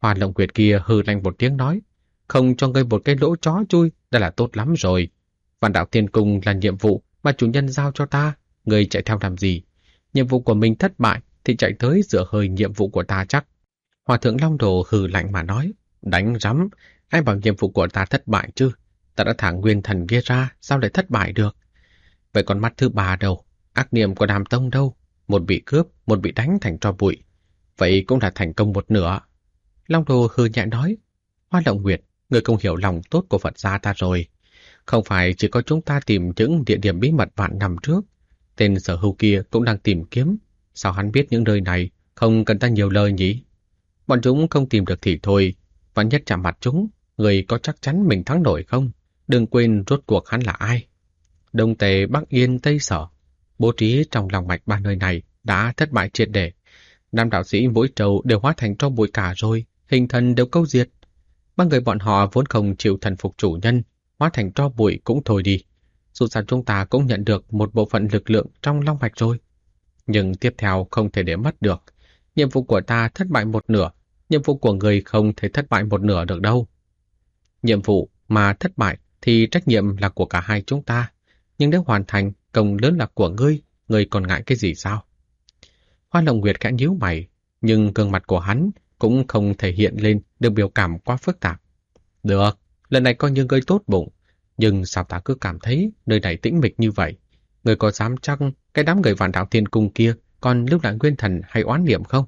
Hoa Lộng Nguyệt kia hừ lạnh một tiếng nói, không cho ngươi một cái lỗ chó chui đã là tốt lắm rồi. Vạn Đạo Thiên Cung là nhiệm vụ mà chủ nhân giao cho ta, ngươi chạy theo làm gì? Nhiệm vụ của mình thất bại thì chạy tới dựa hơi nhiệm vụ của ta chắc. Hòa thượng Long Đồ hừ lạnh mà nói, đánh rắm, ai bảo nhiệm vụ của ta thất bại chứ? Ta đã thả nguyên thần kia ra, sao lại thất bại được? Vậy còn mắt thứ ba đâu? Ác niệm của Đàm Tông đâu? Một bị cướp, một bị đánh thành tro bụi. Vậy cũng là thành công một nửa. Long Đồ hừ nhẹ nói, Hoa Lộng Nguyệt, người không hiểu lòng tốt của Phật gia ta rồi. Không phải chỉ có chúng ta tìm những địa điểm bí mật vạn năm trước. Tên sở hữu kia cũng đang tìm kiếm. Sao hắn biết những nơi này? Không cần ta nhiều lời nhỉ? Bọn chúng không tìm được thì thôi. Vạn nhất chạm mặt chúng, người có chắc chắn mình thắng nổi không? Đừng quên rốt cuộc hắn là ai. Đông Tề, Bắc Yên, Tây Sở, bố trí trong lòng mạch ba nơi này đã thất bại triệt để. Nam đạo sĩ mỗi trầu đều hóa thành tro bụi cả rồi, hình thần đều câu diệt. Ba người bọn họ vốn không chịu thần phục chủ nhân, hóa thành tro bụi cũng thôi đi. Dù sao chúng ta cũng nhận được một bộ phận lực lượng trong long mạch rồi. Nhưng tiếp theo không thể để mất được. Nhiệm vụ của ta thất bại một nửa, nhiệm vụ của người không thể thất bại một nửa được đâu. Nhiệm vụ mà thất bại thì trách nhiệm là của cả hai chúng ta. Nhưng nếu hoàn thành, công lớn là của ngươi còn ngại cái gì sao? Hoa Lộng Nguyệt khẽ nhíu mày, nhưng gương mặt của hắn cũng không thể hiện lên được biểu cảm quá phức tạp. Được, lần này coi như ngươi tốt bụng, nhưng sao ta cứ cảm thấy nơi này tĩnh mịch như vậy? Ngươi có dám chắc cái đám người Vạn Đạo Thiên Cung kia còn lưu lại nguyên thần hay oán niệm không?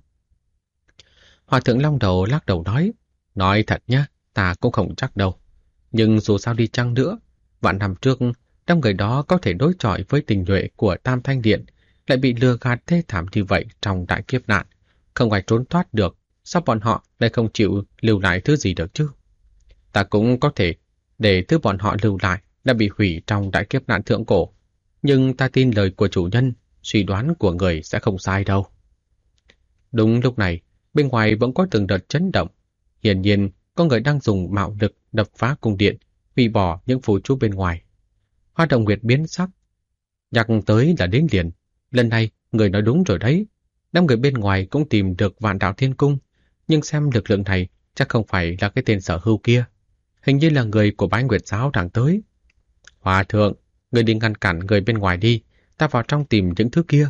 Hòa thượng Long Đầu lắc đầu nói thật nhá, ta cũng không chắc đâu. Nhưng dù sao đi chăng nữa, vạn năm trước, đám người đó có thể đối chọi với tình nhuệ của Tam Thanh Điện, lại bị lừa gạt thê thảm như vậy trong đại kiếp nạn. Không ai trốn thoát được, sao bọn họ lại không chịu lưu lại thứ gì được chứ? Ta cũng có thể để thứ bọn họ lưu lại đã bị hủy trong đại kiếp nạn thượng cổ. Nhưng ta tin lời của chủ nhân, suy đoán của người sẽ không sai đâu. Đúng lúc này, bên ngoài vẫn có từng đợt chấn động. Hiển nhiên, có người đang dùng mạo lực đập phá cung điện, hủy bỏ những phù chú bên ngoài. Hoa Đồng Nguyệt biến sắc. Nhắc tới là đến liền. Lần này, người nói đúng rồi đấy. Đám người bên ngoài cũng tìm được Vạn Đạo Thiên Cung, nhưng xem lực lượng này chắc không phải là cái tên sở hữu kia. Hình như là người của Bái Nguyệt Giáo đang tới. Hòa thượng, người đi ngăn cản người bên ngoài đi, ta vào trong tìm những thứ kia.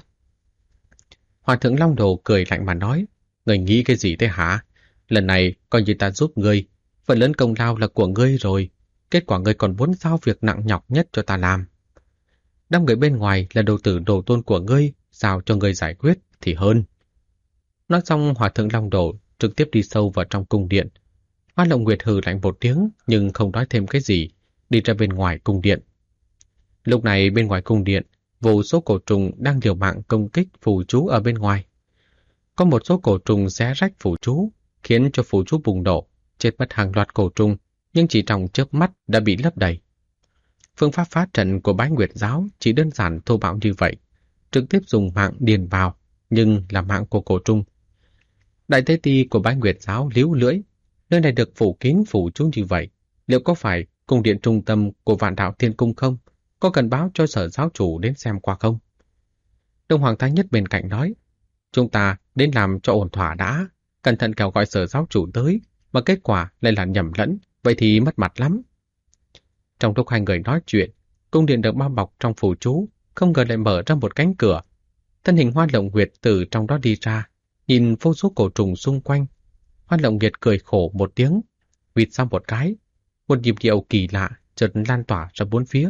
Hòa thượng Long Đồ cười lạnh mà nói, người nghĩ cái gì thế hả? Lần này coi như ta giúp ngươi, phần lớn công lao là của ngươi rồi. Kết quả ngươi còn muốn giao việc nặng nhọc nhất cho ta làm. Đám người bên ngoài là đồ tử đồ tôn của ngươi, sao cho ngươi giải quyết thì hơn. Nói xong Hòa thượng Long Đồ trực tiếp đi sâu vào trong cung điện. Hoa Lộng Nguyệt hừ lạnh một tiếng nhưng không nói thêm cái gì, đi ra bên ngoài cung điện. Lúc này bên ngoài cung điện, vô số cổ trùng đang liều mạng công kích phù chú ở bên ngoài. Có một số cổ trùng xé rách phù chú, khiến cho phù chú bùng nổ, chết mất hàng loạt cổ trùng, nhưng chỉ trong chớp mắt đã bị lấp đầy. Phương pháp phá trận của Bái Nguyệt Giáo chỉ đơn giản thô bạo như vậy, trực tiếp dùng mạng điền vào, nhưng là mạng của cổ trùng. Đại tế ti của Bái Nguyệt Giáo líu lưỡi, nơi này được phủ kín phù chú như vậy, liệu có phải cung điện trung tâm của Vạn Đạo Thiên Cung không? Có cần báo cho sở giáo chủ đến xem qua không? Đông Hoàng Thái Nhất bên cạnh nói, chúng ta đến làm cho ổn thỏa đã, cẩn thận kẻo gọi sở giáo chủ tới, mà kết quả lại là nhầm lẫn, vậy thì mất mặt lắm. Trong lúc hai người nói chuyện, cung điện được bao bọc trong phù chú, không ngờ lại mở ra một cánh cửa. Thân hình Hoa Lộng Nguyệt từ trong đó đi ra, nhìn vô số cổ trùng xung quanh. Hoa Lộng Nguyệt cười khổ một tiếng, vịt sang một cái, một nhịp điệu kỳ lạ chợt lan tỏa ra bốn phía.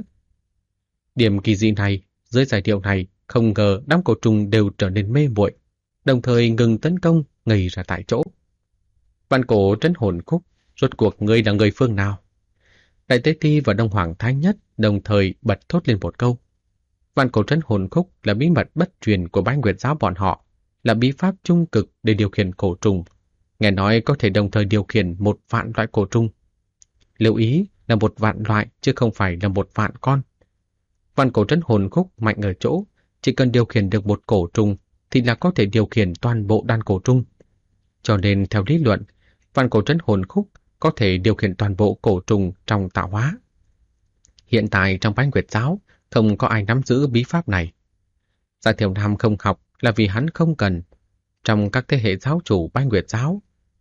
Điểm kỳ dị này, dưới giải điệu này, không ngờ đám cổ trùng đều trở nên mê muội, đồng thời ngừng tấn công, ngây ra tại chỗ. Vạn Cổ Trấn Hồn Khúc, rốt cuộc ngươi là người phương nào? Đại Tế Ti và Đông Hoàng Thái Nhất đồng thời bật thốt lên một câu. Vạn Cổ Trấn Hồn Khúc là bí mật bất truyền của Bái Nguyệt Giáo bọn họ, là bí pháp trung cực để điều khiển cổ trùng. Nghe nói có thể đồng thời điều khiển 1.000.000 loại cổ trùng. Lưu ý là 1.000.000 loại chứ không phải là 1.000.000 con. Vạn Cổ Trấn Hồn Khúc mạnh ở chỗ, chỉ cần điều khiển được một cổ trùng thì là có thể điều khiển toàn bộ đàn cổ trùng. Cho nên theo lý luận, Vạn Cổ Trấn Hồn Khúc có thể điều khiển toàn bộ cổ trùng trong tạo hóa. Hiện tại trong Bái Nguyệt Giáo không có ai nắm giữ bí pháp này. Gia Thiểu Nam không học là vì hắn không cần. Trong các thế hệ giáo chủ Bái Nguyệt Giáo,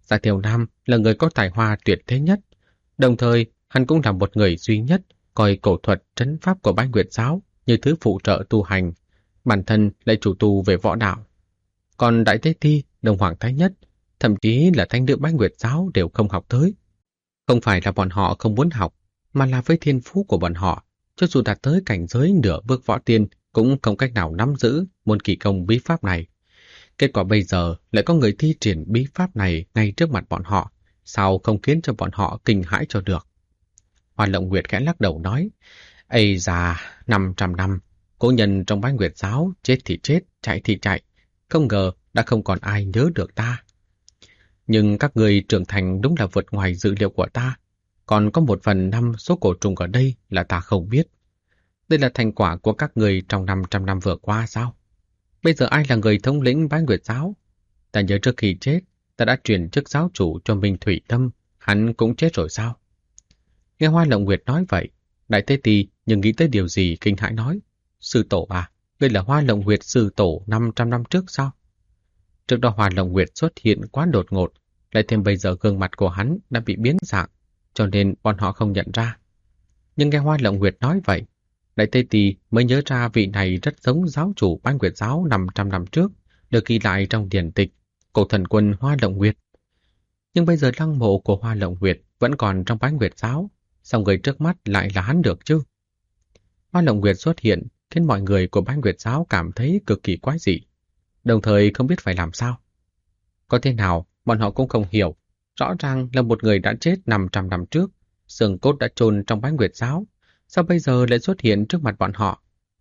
Dạ Thiều Nam là người có tài hoa tuyệt thế nhất, đồng thời hắn cũng là một người duy nhất coi cổ thuật trấn pháp của Bái Nguyệt giáo như thứ phụ trợ tu hành, bản thân lại chủ tu về võ đạo. Còn Đại Tế Ti, Đông Hoàng Thái Nhất, thậm chí là Thánh nữ Bái Nguyệt giáo đều không học tới. Không phải là bọn họ không muốn học, mà là với thiên phú của bọn họ, cho dù đạt tới cảnh giới nửa bước võ tiên cũng không cách nào nắm giữ môn kỳ công bí pháp này. Kết quả bây giờ lại có người thi triển bí pháp này ngay trước mặt bọn họ, sao không khiến cho bọn họ kinh hãi cho được. Hoa Lộng Nguyệt khẽ lắc đầu nói, ây già, 500 năm, cố nhân trong Bái Nguyệt giáo chết thì chết, chạy thì chạy, không ngờ đã không còn ai nhớ được ta. Nhưng các người trưởng thành đúng là vượt ngoài dự liệu của ta, còn có 1/5 số cổ trùng ở đây là ta không biết. Đây là thành quả của các người trong 500 năm vừa qua sao? Bây giờ ai là người thống lĩnh Bái Nguyệt giáo? Ta nhớ trước khi chết, ta đã truyền chức giáo chủ cho Minh Thủy Tâm, hắn cũng chết rồi sao? Nghe Hoa Lộng Nguyệt nói vậy, Đại Tế Ti nhưng nghĩ tới điều gì kinh hãi nói, sư tổ à, ngươi là Hoa Lộng Nguyệt sư tổ 500 năm trước sao? Trước đó Hoa Lộng Nguyệt xuất hiện quá đột ngột, lại thêm bây giờ gương mặt của hắn đã bị biến dạng, cho nên bọn họ không nhận ra. Nhưng nghe Hoa Lộng Nguyệt nói vậy, Đại Tế Ti mới nhớ ra vị này rất giống giáo chủ Bái Nguyệt giáo 500 năm trước, được ghi lại trong điển tịch, cổ thần quân Hoa Lộng Nguyệt. Nhưng bây giờ lăng mộ của Hoa Lộng Nguyệt vẫn còn trong Bái Nguyệt giáo, sao người trước mắt lại là hắn được chứ? Hoa Lộng Nguyệt xuất hiện khiến mọi người của Bái Nguyệt giáo cảm thấy cực kỳ quái dị, đồng thời không biết phải làm sao. Có thế nào bọn họ cũng không hiểu, rõ ràng là một người đã chết 500 năm trước, xương cốt đã chôn trong Bái Nguyệt giáo, sao bây giờ lại xuất hiện trước mặt bọn họ?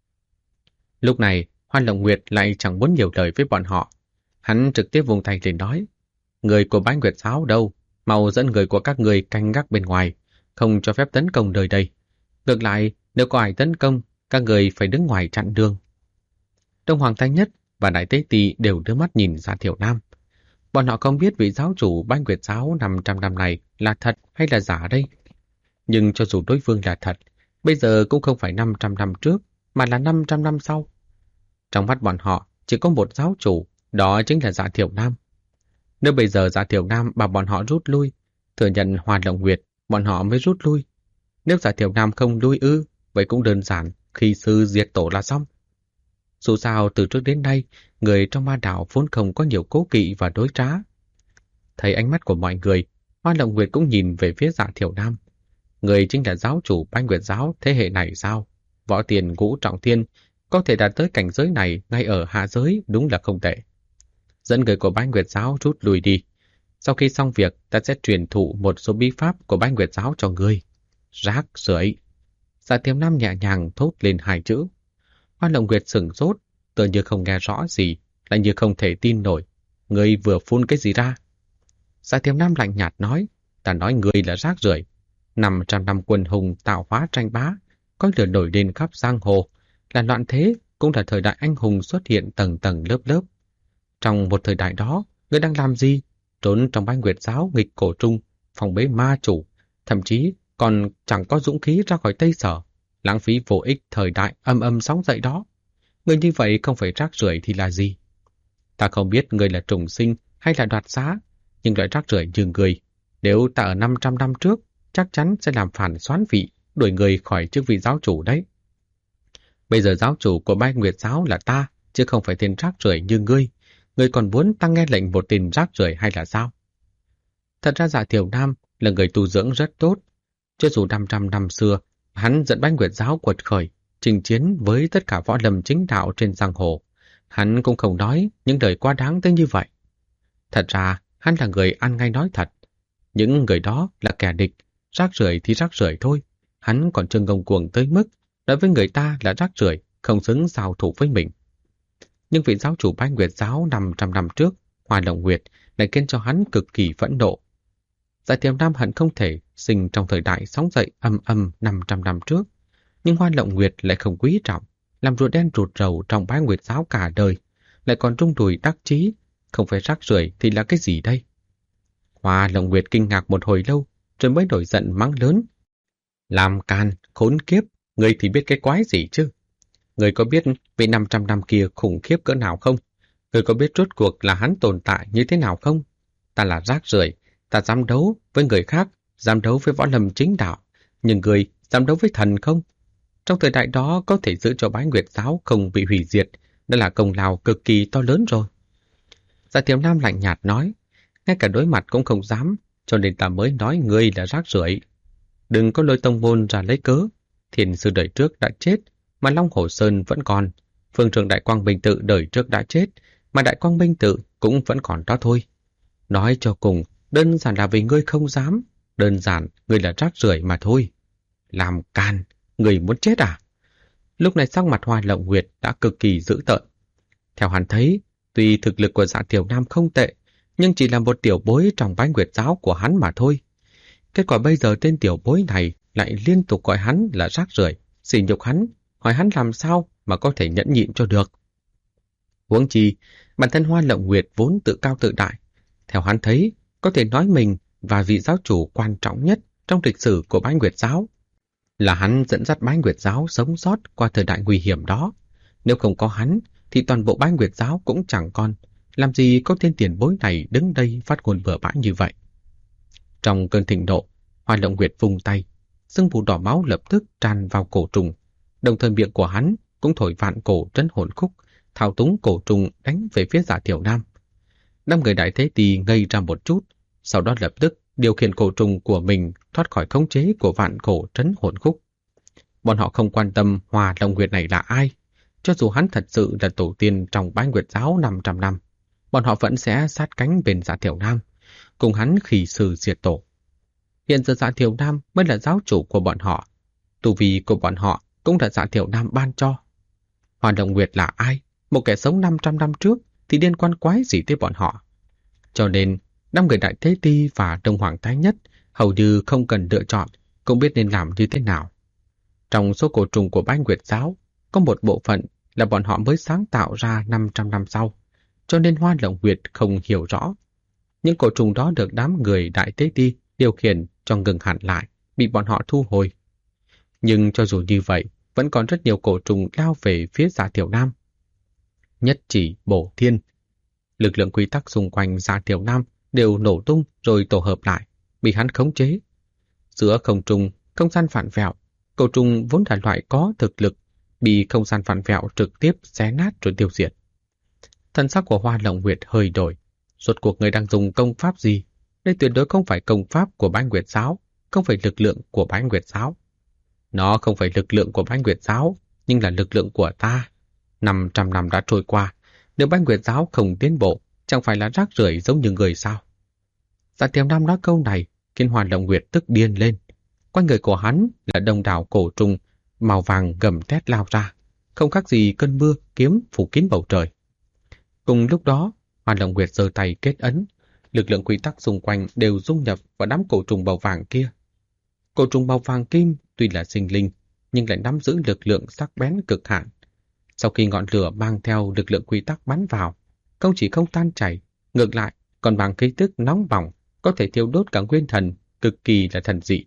Lúc này, Hoa Lộng Nguyệt lại chẳng muốn nhiều lời với bọn họ. Hắn trực tiếp vung tay lên nói, người của Bái Nguyệt giáo đâu, mau dẫn người của các người canh gác bên ngoài, không cho phép tấn công nơi đây. Ngược lại, nếu có ai tấn công, các người phải đứng ngoài chặn đường. Đông Hoàng Thái Nhất và Đại Tế Ti đều đưa mắt nhìn ra Thiểu Nam. Bọn họ không biết vị giáo chủ Bái Nguyệt giáo 500 năm này là thật hay là giả đây. Nhưng cho dù đối phương là thật, bây giờ cũng không phải 500 năm trước, mà là 500 năm sau. Trong mắt bọn họ chỉ có một giáo chủ, đó chính là Dạ Thiểu Nam. Nếu bây giờ Dạ Thiểu Nam bảo bọn họ rút lui, thừa nhận Hoa Lộng Nguyệt, bọn họ mới rút lui. Nếu Dạ Thiểu Nam không lui ư, vậy cũng đơn giản, khi sư diệt tổ là xong. Dù sao từ trước đến nay, người trong ma đạo vốn không có nhiều cố kỵ và đối trá. Thấy ánh mắt của mọi người, Hoa Lộng Nguyệt cũng nhìn về phía Dạ Thiểu Nam. Người chính là giáo chủ Bái Nguyệt giáo thế hệ này sao? Võ tiền ngũ trọng thiên, có thể đạt tới cảnh giới này ngay ở hạ giới đúng là không tệ. Dẫn người của Bái Nguyệt giáo rút lui đi. Sau khi xong việc, ta sẽ truyền thụ một số bí pháp của Bái Nguyệt giáo cho ngươi. Rác rưởi. Dạ Thiểu Nam nhẹ nhàng thốt lên 2 chữ. Hoa Lộng Nguyệt sửng sốt, tựa như không nghe rõ gì, lại như không thể tin nổi. Ngươi vừa phun cái gì ra? Dạ Thiểu Nam lạnh nhạt nói, ta nói ngươi là rác rưởi. 500 năm quân hùng tạo hóa tranh bá, có lửa nổi lên khắp giang hồ, là loạn thế, cũng là thời đại anh hùng xuất hiện tầng tầng lớp lớp. Trong một thời đại đó, ngươi đang làm gì? Trốn trong Bái Nguyệt giáo nghịch cổ trung, phòng bế ma chủ, thậm chí còn chẳng có dũng khí ra khỏi Tây Sở, lãng phí vô ích thời đại âm âm sóng dậy đó. Ngươi như vậy không phải rác rưởi thì là gì? Ta không biết ngươi là trùng sinh hay là đoạt xá, nhưng loại rác rưởi như ngươi, nếu ta ở 500 năm trước, chắc chắn sẽ làm phản xoán vị, đuổi người khỏi chức vị giáo chủ đấy. Bây giờ giáo chủ của Bái Nguyệt giáo là ta, chứ không phải tên rác rưởi như ngươi. Ngươi còn muốn ta nghe lệnh một tên rác rưởi hay là sao? Thật ra Dạ Thiểu Nam là người tu dưỡng rất tốt. Cho dù 500 năm xưa, hắn dẫn Bái Nguyệt giáo quật khởi, chinh chiến với tất cả võ lâm chính đạo trên giang hồ, hắn cũng không nói những lời quá đáng tới như vậy. Thật ra, hắn là người ăn ngay nói thật. Những người đó là kẻ địch, rác rưởi thì rác rưởi thôi. Hắn còn chưa ngông cuồng tới mức nói với người ta là rác rưởi, không xứng giao thủ với mình. Nhưng vị giáo chủ Bái Nguyệt giáo 500 năm trước, Hoa Lộng Nguyệt, lại khiến cho hắn cực kỳ phẫn nộ. Dạ Thiểu Nam hận không thể sinh trong thời đại sóng dậy âm âm 500 năm trước, nhưng Hoa Lộng Nguyệt lại không quý trọng, làm rùa đen rụt rầu trong Bái Nguyệt giáo cả đời, lại còn rung đùi đắc chí, không phải rác rưởi thì là cái gì đây? Hoa Lộng Nguyệt kinh ngạc một hồi lâu, rồi mới nổi giận mắng lớn. Làm can, khốn kiếp, ngươi thì biết cái quái gì chứ? Ngươi có biết vị 500 năm kia khủng khiếp cỡ nào không? Ngươi có biết rốt cuộc là hắn tồn tại như thế nào không? Ta là rác rưởi, ta dám đấu với người khác, dám đấu với võ lâm chính đạo, nhưng người dám đấu với thần không? Trong thời đại đó có thể giữ cho Bái Nguyệt giáo không bị hủy diệt, đó là công lao cực kỳ to lớn rồi. Dạ Tiểu Nam lạnh nhạt nói, ngay cả đối mặt cũng không dám, cho nên ta mới nói ngươi là rác rưởi. Đừng có lôi tông môn ra lấy cớ. Thiền sư đời trước đã chết, mà Long Hổ Sơn vẫn còn. Phương trưởng Đại Quang Minh Tự đời trước đã chết, mà Đại Quang Minh Tự cũng vẫn còn đó thôi. Nói cho cùng, đơn giản là vì ngươi không dám, đơn giản ngươi là rác rưởi mà thôi. Làm can, ngươi muốn chết à? Lúc này sắc mặt Hoa Lộng Nguyệt đã cực kỳ dữ tợn. Theo hắn thấy, tuy thực lực của Dạ Tiểu Nam không tệ, nhưng chỉ là một tiểu bối trong Bái Nguyệt giáo của hắn mà thôi. Kết quả bây giờ tên tiểu bối này lại liên tục gọi hắn là rác rưởi, sỉ nhục hắn, hỏi hắn làm sao mà có thể nhẫn nhịn cho được. Huống chi, bản thân Hoa Lộng Nguyệt vốn tự cao tự đại. Theo hắn thấy, có thể nói mình và vị giáo chủ quan trọng nhất trong lịch sử của Bái Nguyệt giáo. Là hắn dẫn dắt Bái Nguyệt giáo sống sót qua thời đại nguy hiểm đó. Nếu không có hắn, thì toàn bộ Bái Nguyệt giáo cũng chẳng còn. Làm gì có tên tiền bối này đứng đây phát ngôn bừa bãi như vậy? Trong cơn thịnh nộ, Hoa Lộng Nguyệt vung tay, sương mù đỏ máu lập tức tràn vào cổ trùng. Đồng thời miệng của hắn cũng thổi vạn cổ trấn hồn khúc, thao túng cổ trùng đánh về phía Dạ Tiểu Nam. Năm người Đại Thế Tỳ ngây ra một chút, sau đó lập tức điều khiển cổ trùng của mình thoát khỏi khống chế của vạn cổ trấn hồn khúc. Bọn họ không quan tâm Hoa Lộng Nguyệt này là ai, cho dù hắn thật sự là tổ tiên trong Bái Nguyệt giáo 500 năm, bọn họ vẫn sẽ sát cánh bên Dạ Tiểu Nam, cùng hắn khỉ sử diệt tổ. Hiện giờ Dạ Tiểu Nam mới là giáo chủ của bọn họ, tu vi của bọn họ cũng là Dạ Tiểu Nam ban cho. Hoa Lộng Nguyệt là ai? Một kẻ sống 500 năm trước thì liên quan quái gì tới bọn họ? Cho nên, năm người Đại Thế Ti và Đông Hoàng Thái Nhất hầu như không cần lựa chọn, cũng biết nên làm như thế nào. Trong số cổ trùng của Bái Nguyệt giáo, có một bộ phận là bọn họ mới sáng tạo ra 500 năm sau, cho nên Hoa Lộng Nguyệt không hiểu rõ. Những cổ trùng đó được đám người Đại Tế Ti điều khiển cho ngừng hẳn lại, bị bọn họ thu hồi. Nhưng cho dù như vậy, vẫn còn rất nhiều cổ trùng lao về phía Dạ Tiểu Nam. Nhất chỉ bổ thiên. Lực lượng quy tắc xung quanh Dạ Tiểu Nam đều nổ tung rồi tổ hợp lại, bị hắn khống chế. Giữa không trung, không gian phản vẹo, cổ trùng vốn là loại có thực lực, bị không gian phản vẹo trực tiếp xé nát rồi tiêu diệt. Thân sắc của Hoa Lộng Nguyệt hơi đổi. Rốt cuộc người đang dùng công pháp gì? Đây tuyệt đối không phải công pháp của Bái Nguyệt giáo, không phải lực lượng của Bái Nguyệt giáo. Nó không phải lực lượng của Bái Nguyệt giáo, nhưng là lực lượng của ta. 500 năm đã trôi qua, nếu Bái Nguyệt giáo không tiến bộ, chẳng phải là rác rưởi giống như người sao? Dạ Tiểu Nam nói câu này, khiến Hoa Lộng Nguyệt tức điên lên. Quanh người của hắn là đông đảo cổ trùng, màu vàng gầm thét lao ra, không khác gì cơn mưa kiếm phủ kín bầu trời. Cùng lúc đó, Hoa Lộng Nguyệt giơ tay kết ấn, lực lượng quy tắc xung quanh đều dung nhập vào đám cổ trùng màu vàng kia. Cổ trùng màu vàng kim tuy là sinh linh, nhưng lại nắm giữ lực lượng sắc bén cực hạn. Sau khi ngọn lửa mang theo lực lượng quy tắc bắn vào, không chỉ không tan chảy, ngược lại còn bằng khí tức nóng bỏng, có thể thiêu đốt cả nguyên thần, cực kỳ là thần dị.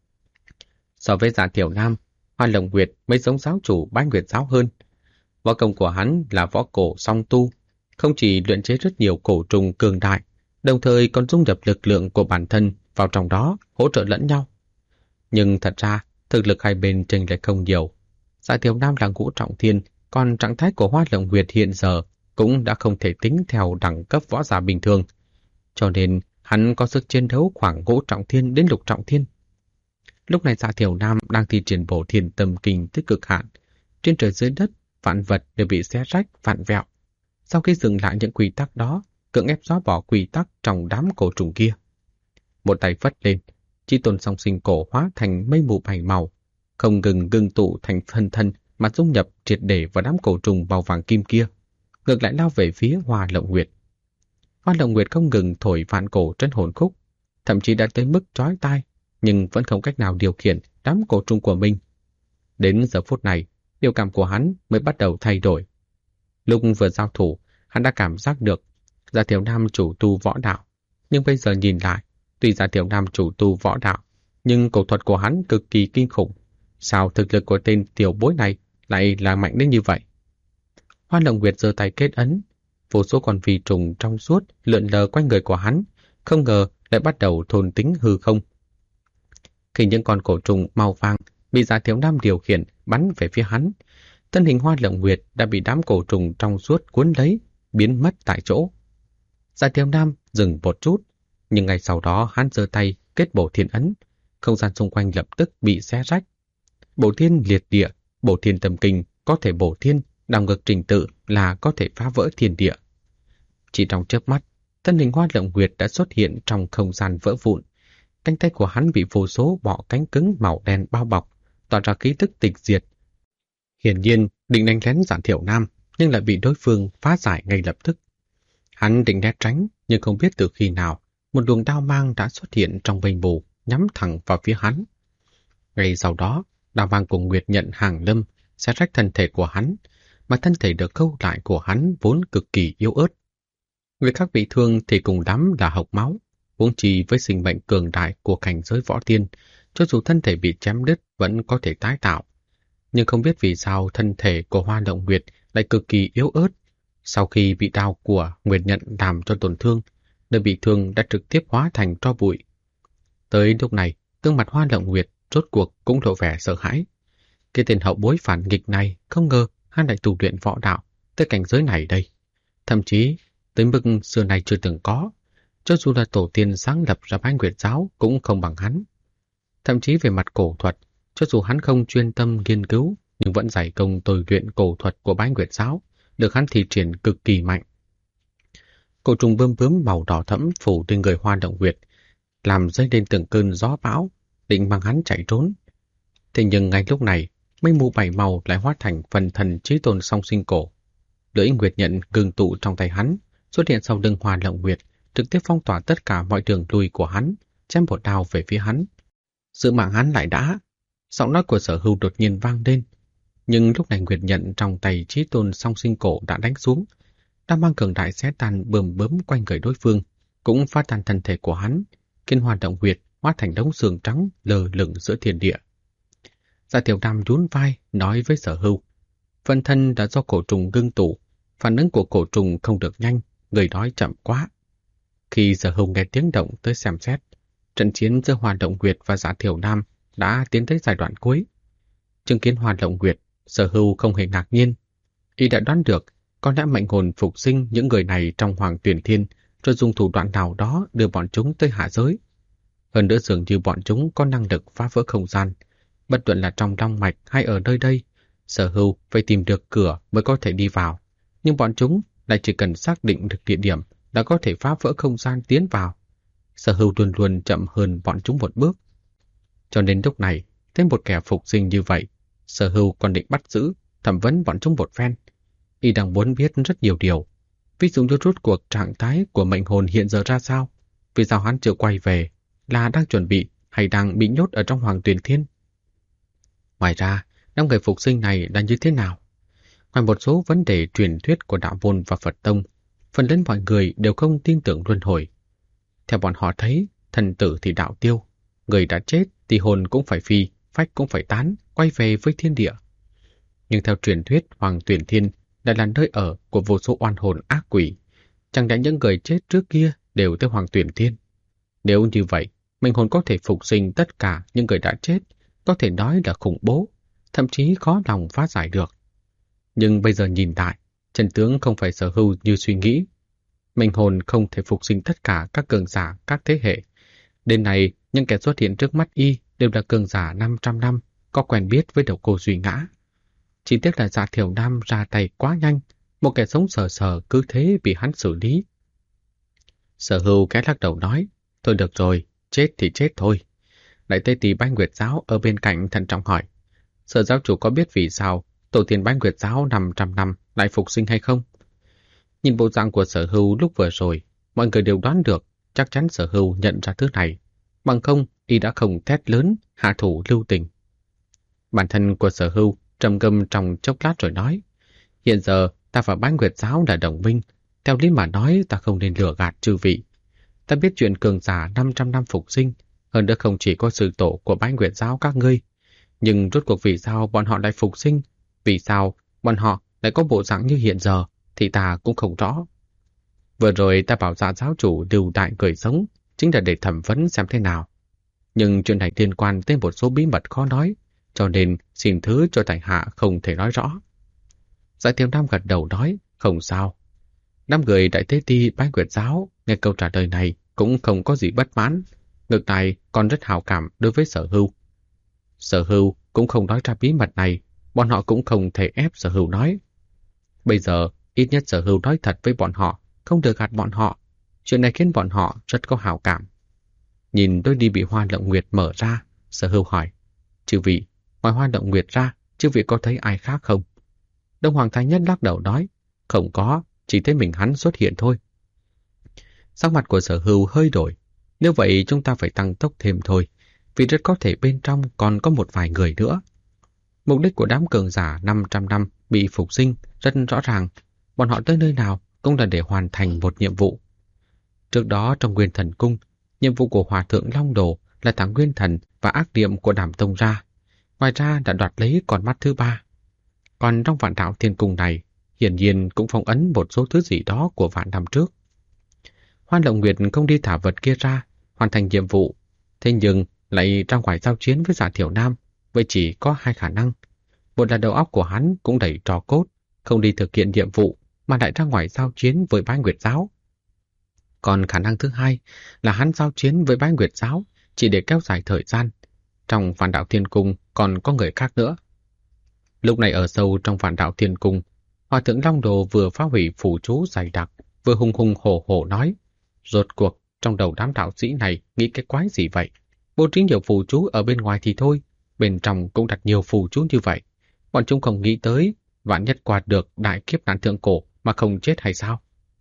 So với Dạ Tiểu Nam, Hoa Lộng Nguyệt mới giống giáo chủ Bái Nguyệt giáo hơn. Võ công của hắn là võ cổ song tu, không chỉ luyện chế rất nhiều cổ trùng cường đại, đồng thời còn dung nhập lực lượng của bản thân vào trong đó, hỗ trợ lẫn nhau. Nhưng thật ra, thực lực hai bên chênh lệch không nhiều. Dạ Tiểu Nam là ngũ trọng thiên, còn trạng thái của Hoa Lộng Nguyệt hiện giờ cũng đã không thể tính theo đẳng cấp võ giả bình thường. Cho nên, hắn có sức chiến đấu khoảng ngũ trọng thiên đến lục trọng thiên. Lúc này Dạ Tiểu Nam đang thi triển Bổ Thiên Tâm Kinh tới cực hạn. Trên trời dưới đất, vạn vật đều bị xé rách, vạn vẹo. Sau khi dừng lại những quy tắc đó, cưỡng ép xóa bỏ quy tắc trong đám cổ trùng kia. Một tay phất lên, Chi Tôn Song Sinh cổ hóa thành mây mù bảy màu, không ngừng ngưng tụ thành phân thân mà dung nhập triệt để vào đám cổ trùng màu vàng kim kia, ngược lại lao về phía Hoa Lộng Nguyệt. Hoa Lộng Nguyệt không ngừng thổi vạn cổ trấn hồn khúc, thậm chí đã tới mức chói tai, nhưng vẫn không cách nào điều khiển đám cổ trùng của mình. Đến giờ phút này, biểu cảm của hắn mới bắt đầu thay đổi. Lúc vừa giao thủ, hắn đã cảm giác được Dạ Tiểu Nam chủ tu võ đạo, nhưng bây giờ nhìn lại, tuy Dạ Tiểu Nam chủ tu võ đạo, nhưng cổ thuật của hắn cực kỳ kinh khủng. Sao thực lực của tên tiểu bối này lại là mạnh đến như vậy? Hoa Lộng Nguyệt giơ tay kết ấn, vô số con vi trùng trong suốt lượn lờ quanh người của hắn, không ngờ lại bắt đầu thôn tính hư không. Khi những con cổ trùng màu vàng bị Dạ Thiểu Nam điều khiển bắn về phía hắn, thân hình Hoa Lộng Nguyệt đã bị đám cổ trùng trong suốt cuốn lấy, biến mất tại chỗ. Dạ Thiểu Nam dừng một chút, nhưng ngay sau đó hắn giơ tay kết bổ thiên ấn, không gian xung quanh lập tức bị xé rách. Bổ thiên liệt địa, bổ thiên tâm kinh có thể bổ thiên, đảo ngược trình tự là có thể phá vỡ thiên địa. Chỉ trong chớp mắt, thân hình Hoa Lộng Nguyệt đã xuất hiện trong không gian vỡ vụn. Cánh tay của hắn bị vô số bọ cánh cứng màu đen bao bọc, tỏa ra khí tức tịch diệt. Hiển nhiên định đánh lén Dạ Thiểu Nam, nhưng lại bị đối phương phá giải ngay lập tức. Hắn định né tránh, nhưng không biết từ khi nào, một luồng đao mang đã xuất hiện trong mây mù, nhắm thẳng vào phía hắn. Ngay sau đó, đao mang của Nguyệt Nhận hàng lâm sẽ rách thân thể của hắn, mà thân thể được khâu lại của hắn vốn cực kỳ yếu ớt. Người khác bị thương thì cùng lắm là hộc máu, huống chi với sinh mệnh cường đại của cảnh giới võ tiên, cho dù thân thể bị chém đứt vẫn có thể tái tạo. Nhưng không biết vì sao thân thể của Hoa Lộng Nguyệt lại cực kỳ yếu ớt. Sau khi bị đao của Nguyệt Nhận làm cho tổn thương, nơi bị thương đã trực tiếp hóa thành tro bụi. Tới lúc này, gương mặt Hoa Lộng Nguyệt rốt cuộc cũng lộ vẻ sợ hãi. Cái tên hậu bối phản nghịch này không ngờ hắn lại tu luyện võ đạo tới cảnh giới này đây. Thậm chí tới mức xưa nay chưa từng có, cho dù là tổ tiên sáng lập ra Bái Nguyệt giáo cũng không bằng hắn. Thậm chí về mặt cổ thuật, cho dù hắn không chuyên tâm nghiên cứu, nhưng vẫn giải công tôi luyện cổ thuật của Bái Nguyệt giáo, được hắn thi triển cực kỳ mạnh. Cổ trùng bướm bướm màu đỏ thẫm phủ trên người Hoa Lộng Nguyệt, làm dấy lên từng cơn gió bão, định mang hắn chạy trốn. Thế nhưng ngay lúc này, mây mù bảy màu lại hóa thành phần thần chí tôn song sinh cổ. Lưỡi Nguyệt Nhận ngưng tụ trong tay hắn, xuất hiện sau lưng Hoa Lộng Nguyệt, trực tiếp phong tỏa tất cả mọi đường lui của hắn, chém một đao về phía hắn. Sự mạng hắn lại đã. Giọng nói của Sở Hưu đột nhiên vang lên, nhưng lúc này Nguyệt Nhận trong tay chí tôn song sinh cổ đã đánh xuống, đao mang cường đại xé tan bườm bướm quanh người đối phương, cũng phá tan thân thể của hắn, khiến Hoa Lộng Nguyệt hóa thành đống xương trắng lờ lửng giữa thiên địa. Dạ Thiểu Nam nhún vai nói với Sở Hưu, phân thân đã do cổ trùng ngưng tụ, phản ứng của cổ trùng không được nhanh, người nói chậm quá. Khi Sở Hưu nghe tiếng động tới xem xét, trận chiến giữa Hoa Lộng Nguyệt và Dạ Thiểu Nam đã tiến tới giai đoạn cuối. Chứng kiến Hoa Lộng Nguyệt, Sở Hưu không hề ngạc nhiên. Y đã đoán được có lẽ mệnh hồn phục sinh những người này trong Hoàng Tuyển Thiên, rồi dùng thủ đoạn nào đó đưa bọn chúng tới hạ giới. Hơn nữa dường như bọn chúng có năng lực phá vỡ không gian, bất luận là trong long mạch hay ở nơi đây, Sở Hưu phải tìm được cửa mới có thể đi vào. Nhưng bọn chúng lại chỉ cần xác định được địa điểm đã có thể phá vỡ không gian tiến vào. Sở Hưu luôn luôn chậm hơn bọn chúng một bước. Cho nên lúc này, thêm một kẻ phục sinh như vậy, Sở Hưu còn định bắt giữ, thẩm vấn bọn chúng một phen. Y đang muốn biết rất nhiều điều. Ví dụ như rốt cuộc trạng thái của mệnh hồn hiện giờ ra sao, vì sao hắn chưa quay về, là đang chuẩn bị hay đang bị nhốt ở trong Hoàng Tuyền Thiên. Ngoài ra, 5 người phục sinh này là như thế nào? Ngoài một số vấn đề truyền thuyết của Đạo Môn và Phật Tông, phần lớn mọi người đều không tin tưởng luân hồi. Theo bọn họ thấy, thần tử thì đạo tiêu, người đã chết thì hồn cũng phải phi, phách cũng phải tán, quay về với thiên địa. Nhưng theo truyền thuyết, Hoàng Tuyền Thiên lại là nơi ở của vô số oan hồn ác quỷ. Chẳng lẽ những người chết trước kia đều tới Hoàng Tuyền Thiên? Nếu như vậy, mệnh hồn có thể phục sinh tất cả những người đã chết, có thể nói là khủng bố, thậm chí khó lòng phá giải được. Nhưng bây giờ nhìn lại, chân tướng không phải Sở Hưu như suy nghĩ. Mệnh hồn không thể phục sinh tất cả các cường giả các thế hệ. Đến nay, những kẻ xuất hiện trước mắt y đều là cường giả 500 năm, có quen biết với Độc Cô Duy Ngã. Chỉ tiếc là Dạ Thiểu Nam ra tay quá nhanh, một kẻ sống sờ sờ cứ thế bị hắn xử lý. Sở Hưu cái lắc đầu nói, thôi được rồi, chết thì chết thôi. Đại Tây Tỳ Bái Nguyệt giáo ở bên cạnh thận trọng hỏi, Sở giáo chủ có biết vì sao tổ tiên Bái Nguyệt giáo 500 năm lại phục sinh hay không? Nhìn bộ dạng của Sở Hưu lúc vừa rồi, mọi người đều đoán được chắc chắn Sở Hưu nhận ra thứ này, bằng không y đã không thét lớn hạ thủ lưu tình. Bản thân của Sở Hưu trầm ngâm trong chốc lát rồi nói, hiện giờ ta và Bái Nguyệt giáo là đồng minh, theo lý mà nói ta không nên lừa gạt chư vị. Ta biết chuyện cường giả 500 năm phục sinh, hơn nữa không chỉ có sự tổ của Bái Nguyệt giáo các ngươi, nhưng rốt cuộc vì sao bọn họ lại phục sinh, vì sao bọn họ lại có bộ dạng như hiện giờ thì ta cũng không rõ. Vừa rồi ta bảo Dạ giáo chủ lưu đại người sống chính là để thẩm vấn xem thế nào. Nhưng chuyện này liên quan tới một số bí mật khó nói, cho nên xin thứ cho tại hạ không thể nói rõ. Dạ Thiếu Nam gật đầu nói, không sao. 5 người đại tế ti bái Nguyệt giáo nghe câu trả lời này cũng không có gì bất mãn, ngược lại còn rất hào cảm đối với Sở Hưu. Sở Hưu cũng không nói ra bí mật này, bọn họ cũng không thể ép Sở Hưu nói. Bây giờ ít nhất Sở Hưu nói thật với bọn họ, không được gạt bọn họ. Chuyện này khiến bọn họ rất có hào cảm. Nhìn đôi đi bị Hoa Lộng Nguyệt mở ra, Sở Hưu hỏi, chư vị, ngoài Hoa Lộng Nguyệt ra, chư vị có thấy ai khác không? Đông Hoàng Thái Nhất lắc đầu nói, không có, chỉ thấy mình hắn xuất hiện thôi. Sắc mặt của Sở Hưu hơi đổi, nếu vậy chúng ta phải tăng tốc thêm thôi, vì rất có thể bên trong còn có một vài người nữa. Mục đích của đám cường giả 500 năm bị phục sinh rất rõ ràng, bọn họ tới nơi nào cũng là để hoàn thành một nhiệm vụ. Trước đó trong Nguyên Thần Cung, nhiệm vụ của Hòa Thượng Long Đồ là thắng Nguyên Thần và ác niệm của Đàm Tông ra. Ngoài ra đã đoạt lấy con mắt thứ 3. Còn trong Vạn Đạo Thiên Cung này, hiển nhiên cũng phong ấn một số thứ gì đó của vạn năm trước. Hoa Lộng Nguyệt không đi thả vật kia ra, hoàn thành nhiệm vụ, thế nhưng lại ra ngoài giao chiến với Dạ Thiểu Nam, vậy chỉ có 2 khả năng. Một là đầu óc của hắn cũng đầy trò cốt, không đi thực hiện nhiệm vụ mà lại ra ngoài giao chiến với Bái Nguyệt giáo. Còn khả năng thứ 2 là hắn giao chiến với Bái Nguyệt giáo chỉ để kéo dài thời gian. Trong Vạn Đạo Thiên Cung còn có người khác nữa. Lúc này ở sâu trong Vạn Đạo Thiên Cung, Hòa Thượng Long Đồ vừa phá hủy phù chú dày đặc, vừa hùng hùng hổ hổ nói, rốt cuộc trong đầu đám đạo sĩ này nghĩ cái quái gì vậy? Bố trí nhiều phù chú ở bên ngoài thì thôi, bên trong cũng đặt nhiều phù chú như vậy. Bọn chúng không nghĩ tới, vạn nhất quạt được đại kiếp nạn thượng cổ mà không chết hay sao?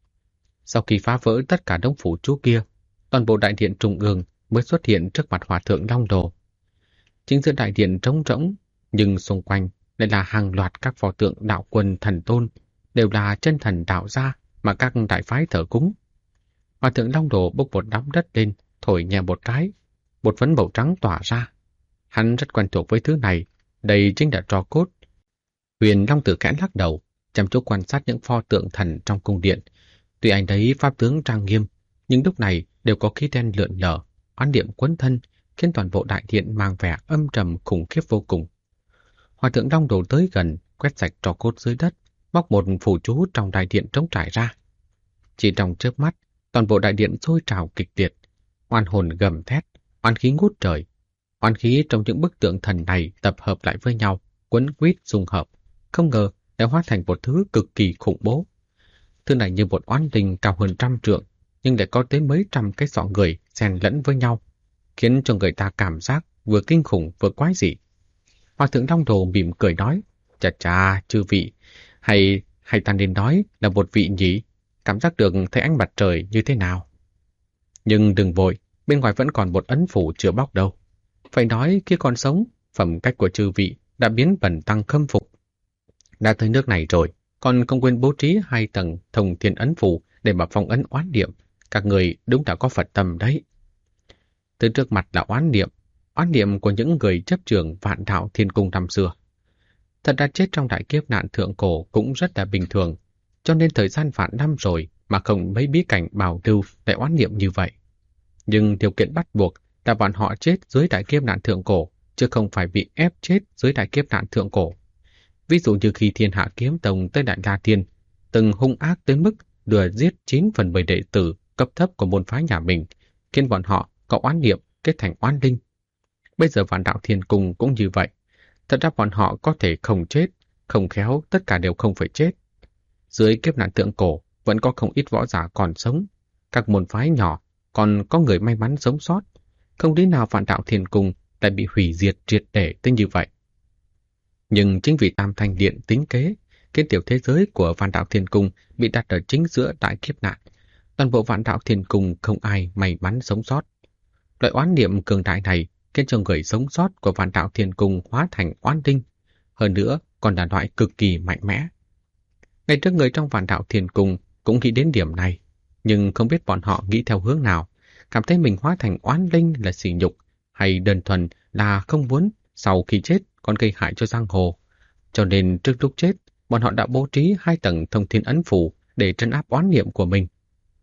Sau khi phá vỡ tất cả đống phù chú kia, toàn bộ đại điện trung ương mới xuất hiện trước mặt Hòa Thượng Long Đồ. Chính giữa đại điện trống rỗng, nhưng xung quanh lại là hàng loạt các pho tượng đạo quân thần tôn, đều là chân thần đạo gia mà các đại phái thờ cúng. Hòa Thượng Long Đồ bốc một đám đất lên, thổi nhẹ một cái, bột phấn màu trắng tỏa ra. Hắn rất quen thuộc với thứ này, đây chính là tro cốt. Huyền Long Tử khẽ lắc đầu, chăm chú quan sát những pho tượng thần trong cung điện. Tuy anh thấy pháp tướng trang nghiêm, nhưng lúc này đều có khí đen lượn lờ, oán niệm quấn thân, khiến toàn bộ đại điện mang vẻ âm trầm khủng khiếp vô cùng. Hòa Thượng Long Đồ tới gần, quét sạch tro cốt dưới đất, móc một phù chú trong đại điện trống trải ra. Chỉ trong chớp mắt, toàn bộ đại điện sôi trào kịch liệt, oan hồn gầm thét, oan khí ngút trời. Oan khí trong những bức tượng thần này tập hợp lại với nhau, quấn quýt dung hợp, không ngờ đã hóa thành một thứ cực kỳ khủng bố. Thứ này như một oán linh cao hơn 100 trượng, nhưng lại có tới mấy trăm cái sọ người xen lẫn với nhau, khiến cho người ta cảm giác vừa kinh khủng vừa quái dị. Hòa Thượng Long Đồ mỉm cười nói, chà chà, chư vị, hay ta nên nói là một vị nhỉ, cảm giác được thấy ánh mặt trời như thế nào. Nhưng đừng vội, bên ngoài vẫn còn một ấn phủ chưa bóc đâu. Phải nói khi còn sống, phẩm cách của chư vị đã biến bần tăng khâm phục. Đã tới nước này rồi, còn không quên bố trí 2 tầng thông thiên ấn phủ để mà phong ấn oán niệm. Các người đúng đã có Phật tâm đấy. Từ trước mặt là oán niệm của những người chấp trường Vạn Đạo Thiên Cung năm xưa. Thật ra chết trong đại kiếp nạn thượng cổ cũng rất là bình thường, cho nên thời gian vạn năm rồi mà không mấy bí cảnh bảo lưu lại oán niệm như vậy. Nhưng điều kiện bắt buộc là bọn họ chết dưới đại kiếp nạn thượng cổ, chứ không phải bị ép chết dưới đại kiếp nạn thượng cổ. Ví dụ như khi Thiên Hạ Kiếm Tông tới Đại La Thiên, từng hung ác tới mức lừa giết 9/10 đệ tử cấp thấp của môn phái nhà mình, khiến bọn họ có oán niệm kết thành oán linh. Bây giờ Vạn Đạo Thiên Cung cũng như vậy. Thật ra bọn họ có thể không chết, không khéo tất cả đều không phải chết. Dưới kiếp nạn thượng cổ vẫn có không ít võ giả còn sống. Các môn phái nhỏ còn có người may mắn sống sót. Không lý nào Vạn Đạo Thiên Cung lại bị hủy diệt triệt để tới như vậy. Nhưng chính vì Tam Thanh Điện tính kế, cái tiểu thế giới của Vạn Đạo Thiên Cung bị đặt ở chính giữa đại kiếp nạn. Toàn bộ Vạn Đạo Thiên Cung không ai may mắn sống sót. Loại oán niệm cường đại này khiến cho người sống sót của Vạn Đạo Thiên Cung hóa thành oán linh. Hơn nữa còn là loại cực kỳ mạnh mẽ. Ngày trước người trong Vạn Đạo Thiên Cung cũng nghĩ đến điểm này, nhưng không biết bọn họ nghĩ theo hướng nào, cảm thấy mình hóa thành oán linh là sỉ nhục, hay đơn thuần là không muốn sau khi chết còn gây hại cho giang hồ. Cho nên trước lúc chết, bọn họ đã bố trí 2 tầng thông thiên ấn phủ để trấn áp oán niệm của mình.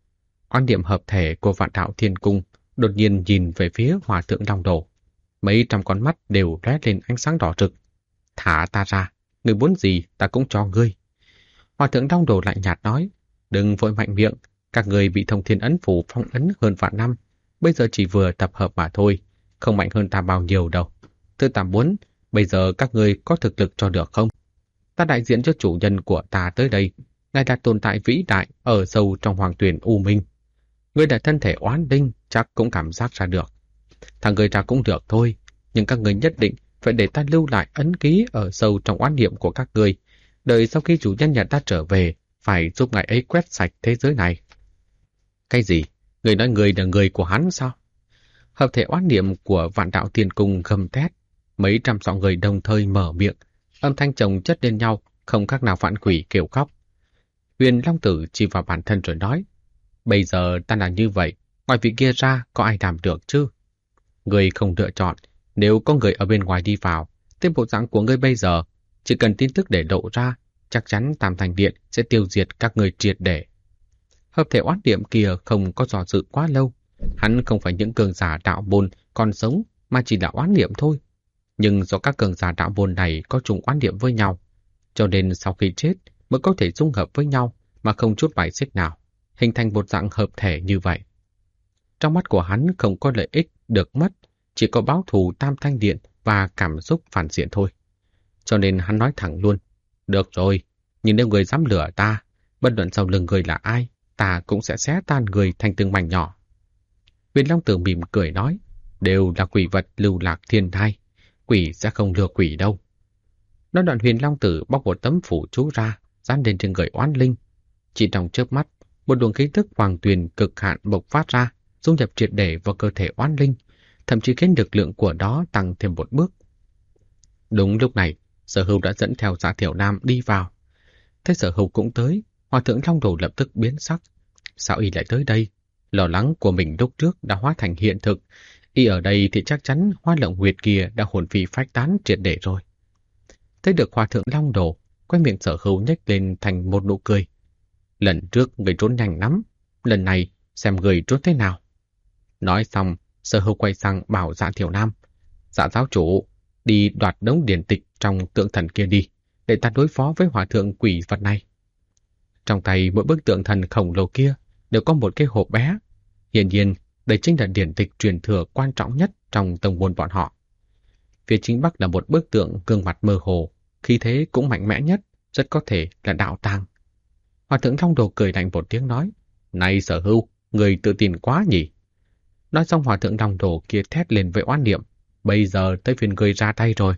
Oán niệm hợp thể của Vạn Đạo Thiên Cung đột nhiên nhìn về phía Hòa Thượng Long Đồ. Mấy trăm con mắt đều lóe lên ánh sáng đỏ rực. Thả ta ra, người muốn gì ta cũng cho ngươi. Hòa Thượng Long Đồ lạnh nhạt nói, đừng vội mạnh miệng, các người bị Thông Thiên Ấn Phủ phong ấn hơn vạn năm, bây giờ chỉ vừa tập hợp mà thôi, không mạnh hơn ta bao nhiêu đâu. Thứ ta muốn, bây giờ các người có thực lực cho được không? Ta đại diện cho chủ nhân của ta tới đây, ngài đã tồn tại vĩ đại ở sâu trong hoàng tuyển U Minh. Ngươi đã thân thể oán linh chắc cũng cảm giác ra được. Thằng người ra cũng được thôi, nhưng các người nhất định phải để ta lưu lại ấn ký ở sâu trong oán niệm của các người. Đợi sau khi chủ nhân nhà ta trở về, phải giúp ngài ấy quét sạch thế giới này. Cái gì? Người nói người là người của hắn sao? Hợp thể oán niệm của Vạn Đạo Thiên Cung gầm thét. Mấy trăm sọ người đồng thời mở miệng, âm thanh chồng chất lên nhau, không khác nào vạn quỷ kêu khóc. Huyền Long Tử chỉ vào bản thân rồi nói, bây giờ ta là như vậy, ngoài vị kia ra có ai làm được chứ? Người không lựa chọn, nếu có người ở bên ngoài đi vào, tên bộ dạng của ngươi bây giờ, chỉ cần tin tức để lộ ra, chắc chắn Tam Thành Điện sẽ tiêu diệt các người triệt để. Hợp thể oán niệm kia không có dò dự quá lâu, hắn không phải những cường giả đạo môn còn sống mà chỉ là oán niệm thôi. Nhưng do các cường giả đạo môn này có chung oán niệm với nhau, cho nên sau khi chết mới có thể dung hợp với nhau mà không chút bài xích nào, hình thành một dạng hợp thể như vậy. Trong mắt của hắn không có lợi ích được mất, chỉ có báo thù Tam Thanh Điện và cảm xúc phản diện thôi. Cho nên hắn nói thẳng luôn, được rồi, nhưng nếu người dám lừa ta, bất luận sau lưng người là ai, ta cũng sẽ xé tan người thành từng mảnh nhỏ. Huyền Long Tử mỉm cười nói, đều là quỷ vật lưu lạc thiên thai, quỷ sẽ không lừa quỷ đâu. Nói đoạn Huyền Long Tử bóc một tấm phủ chú ra, dán lên trên người oán linh. Chỉ trong chớp mắt, một luồng khí tức hoàng tuyền cực hạn bộc phát ra, dung nhập triệt để vào cơ thể oán linh, thậm chí khiến lực lượng của đó tăng thêm một bước. Đúng lúc này, Sở Hưu đã dẫn theo Dạ Tiểu Nam đi vào. Thấy Sở Hưu cũng tới, Hòa Thượng Long Đồ lập tức biến sắc. Sao y lại tới đây? Lo lắng của mình lúc trước đã hóa thành hiện thực. Y ở đây thì chắc chắn Hoa Lộng Huyệt kia đã hồn phi phách tán triệt để rồi. Thấy được Hòa Thượng Long Đồ, quay miệng Sở Hưu nhếch lên thành một nụ cười. Lần trước người trốn nhanh lắm, lần này xem người trốn thế nào. Nói xong, Sở Hưu quay sang bảo Dạ Tiểu Nam, Dạ giáo chủ, đi đoạt đống điển tịch trong tượng thần kia đi, để ta đối phó với hòa thượng quỷ vật này. Trong tay mỗi bức tượng thần khổng lồ kia đều có một cái hộp bé. Hiển nhiên, đây chính là điển tịch truyền thừa quan trọng nhất trong tông môn bọn họ. Phía chính bắc là một bức tượng gương mặt mơ hồ, khí thế cũng mạnh mẽ nhất, rất có thể là đạo tàng. Hòa thượng Long Đồ cười lạnh một tiếng nói, này Sở Hưu, người tự tin quá nhỉ? Nói xong Hòa thượng Long Đồ kia thét lên với oán niệm, bây giờ tới phiên người ra tay rồi.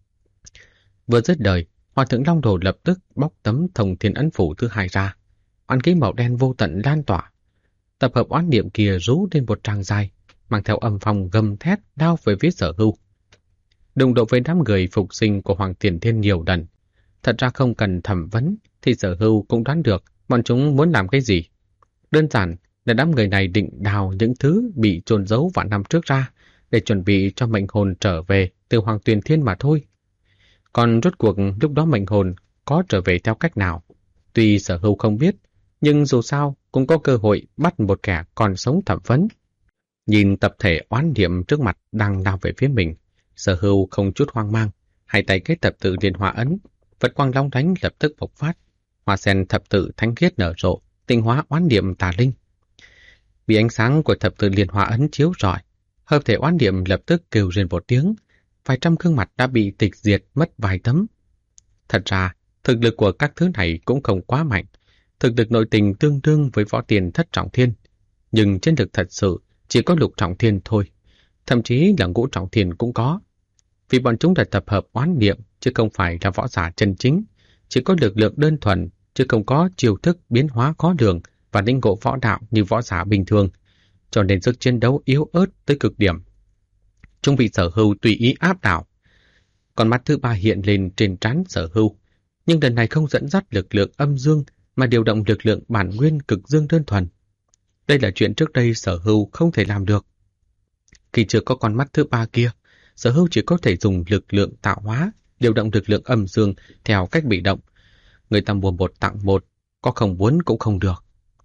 Vừa dứt lời, Hòa thượng Long Đồ lập tức bóc tấm Thông Thiên Ấn Phủ thứ hai ra. Oán khí màu đen vô tận lan tỏa. Tập hợp oán niệm kia rú lên một tràng dài, mang theo âm phong gầm thét đao về phía Sở Hưu. Đụng độ với đám người phục sinh của Hoàng Tiền Thiên nhiều lần. Thật ra không cần thẩm vấn thì Sở Hưu cũng đoán được bọn chúng muốn làm cái gì. Đơn giản là đám người này định đào những thứ bị chôn giấu vạn năm trước ra để chuẩn bị cho mệnh hồn trở về từ Hoàng Tuyền Thiên mà thôi. Còn rốt cuộc lúc đó mệnh hồn có trở về theo cách nào, tuy Sở Hưu không biết, nhưng dù sao cũng có cơ hội bắt một kẻ còn sống thẩm vấn. Nhìn tập thể oán niệm trước mặt đang lao về phía mình, Sở Hưu không chút hoang mang, hai tay kết thập tự liên hoa ấn, Phật quang long lánh lập tức bộc phát, hoa sen thập tự thánh khiết nở rộ, tinh hóa oán niệm tà linh. Vì ánh sáng của thập tự liên hoa ấn chiếu rọi, hợp thể oán niệm lập tức kêu rên một tiếng, vài trăm gương mặt đã bị tịch diệt mất vài tấm. Thật ra, thực lực của các thứ này cũng không quá mạnh, thực lực nội tình tương đương với võ tiền thất trọng thiên, nhưng chiến lực thật sự chỉ có lục trọng thiên thôi, thậm chí là ngũ trọng thiên cũng có. Vì bọn chúng đã tập hợp oán niệm chứ không phải là võ giả chân chính, chỉ có lực lượng đơn thuần chứ không có chiêu thức biến hóa khó lường và lĩnh ngộ võ đạo như võ giả bình thường, cho nên sức chiến đấu yếu ớt tới cực điểm. Chúng bị Sở Hưu tùy ý áp đảo. Còn mắt thứ ba hiện lên trên trán Sở Hưu, nhưng lần này không dẫn dắt lực lượng âm dương mà điều động lực lượng bản nguyên cực dương đơn thuần. Đây là chuyện trước đây Sở Hưu không thể làm được. Khi chưa có con mắt thứ ba kia, Sở Hưu chỉ có thể dùng lực lượng tạo hóa, điều động lực lượng âm dương theo cách bị động. Người ta mua một tặng một, có không muốn cũng không được.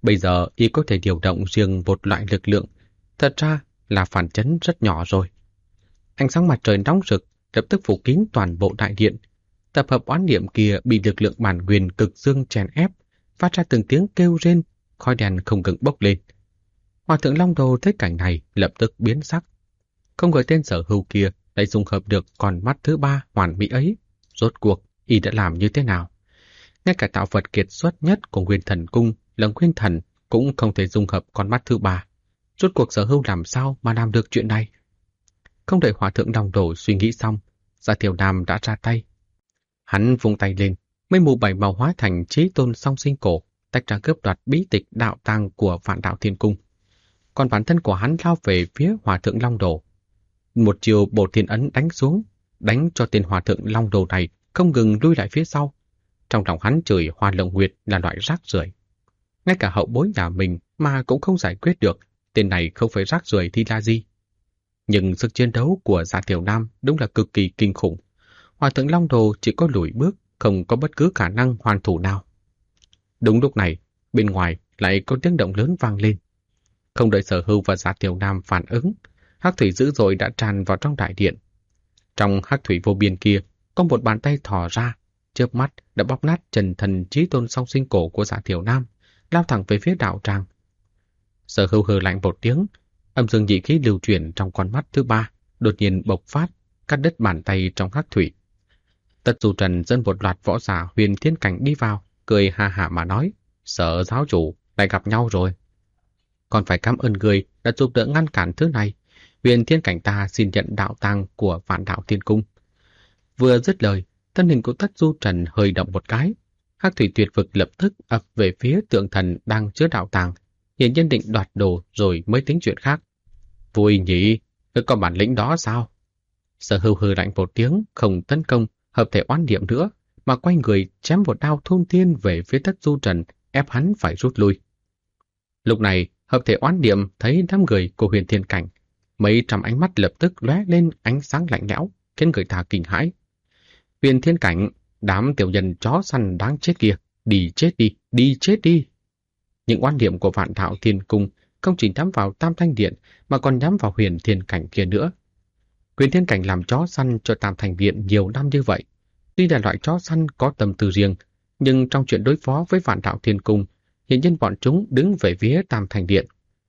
Bây giờ y có thể điều động riêng một loại lực lượng, thật ra là phản chấn rất nhỏ rồi. Ánh sáng mặt trời nóng rực lập tức phủ kín toàn bộ đại điện. Tập hợp oán niệm kia bị lực lượng bản nguyên cực dương chèn ép, phát ra từng tiếng kêu rên, khói đen không ngừng bốc lên. Hòa thượng Long Đồ thấy cảnh này lập tức biến sắc. Không ngờ tên Sở Hưu kia lại dung hợp được con mắt thứ ba hoàn mỹ ấy. Rốt cuộc y đã làm như thế nào? Ngay cả tạo vật kiệt xuất nhất của Nguyên Thần Cung là Nguyên Thần cũng không thể dung hợp con mắt thứ ba. Rốt cuộc Sở Hưu làm sao mà làm được chuyện này? Không đợi Hòa thượng Long Đồ suy nghĩ xong, Dạ Thiểu Nam đã ra tay. Hắn vung tay lên, mây mù bảy màu hóa thành Chí Tôn Song Sinh Cổ, tách ra cướp đoạt bí tịch đạo tàng của Vạn Đạo Thiên Cung. Còn bản thân của hắn lao về phía Hòa thượng Long Đồ. Một chiều Bổ Thiên Ấn đánh xuống, đánh cho tên Hòa thượng Long Đồ này không ngừng lui lại phía sau. Trong lòng hắn chửi Hoa Lồng Nguyệt là loại rác rưởi. Ngay cả hậu bối nhà mình mà cũng không giải quyết được, tên này không phải rác rưởi thì là gì? Nhưng sức chiến đấu của Dạ Thiểu Nam đúng là cực kỳ kinh khủng. Hòa thượng Long Đồ chỉ có lùi bước, không có bất cứ khả năng hoàn thủ nào. Đúng lúc này, bên ngoài lại có tiếng động lớn vang lên. Không đợi Sở Hưu và Dạ Thiểu Nam phản ứng, hắc thủy dữ dội đã tràn vào trong đại điện. Trong hắc thủy vô biên kia, có một bàn tay thò ra, chớp mắt đã bóp nát Trần Thần Chí Tôn Song Sinh Cổ của Dạ Thiểu Nam, lao thẳng về phía đạo tràng. Sở Hưu hừ lạnh một tiếng, âm dương dị khí lưu chuyển trong con mắt thứ ba, đột nhiên bộc phát, cắt đứt bàn tay trong hắc thủy. Tất Du Trần dẫn một loạt võ giả Huyền Thiên Cảnh đi vào, cười ha hả mà nói, Sở giáo chủ lại gặp nhau rồi. Còn phải cảm ơn người đã giúp đỡ ngăn cản thứ này. Huyền Thiên Cảnh ta xin nhận đạo tàng của Vạn Đạo Thiên Cung. Vừa dứt lời, thân hình của Tất Du Trần hơi động một cái. Hắc thủy tuyệt vực lập tức ập về phía tượng thần đang chứa đạo tàng, hiển nhiên định đoạt đồ rồi mới tính chuyện khác. Vui nhỉ, có bản lĩnh đó sao? Sở Hưu hừ lạnh một tiếng, không tấn công, hợp thể oán niệm nữa, mà quay người chém một đao thôn thiên về phía Tất Du Trần, ép hắn phải rút lui. Lúc này, hợp thể oán niệm thấy đám người của Huyền Thiên Cảnh, mấy trăm ánh mắt lập tức lóe lên ánh sáng lạnh lẽo, khiến người ta kinh hãi. Huyền Thiên Cảnh, đám tiểu nhân chó săn đáng chết kia, đi chết đi, đi chết đi. Những oán niệm của Vạn Đạo Thiên Cung không chỉ nhắm vào Tam Thanh Điện mà còn nhắm vào Huyền Thiên Cảnh kia nữa. Huyền Thiên Cảnh làm chó săn cho Tam Thanh Điện nhiều năm như vậy. Tuy là loại chó săn có tâm tư riêng, nhưng trong chuyện đối phó với Vạn Đạo Thiên Cung, hiện nhiên bọn chúng đứng về phía Tam Thanh Điện.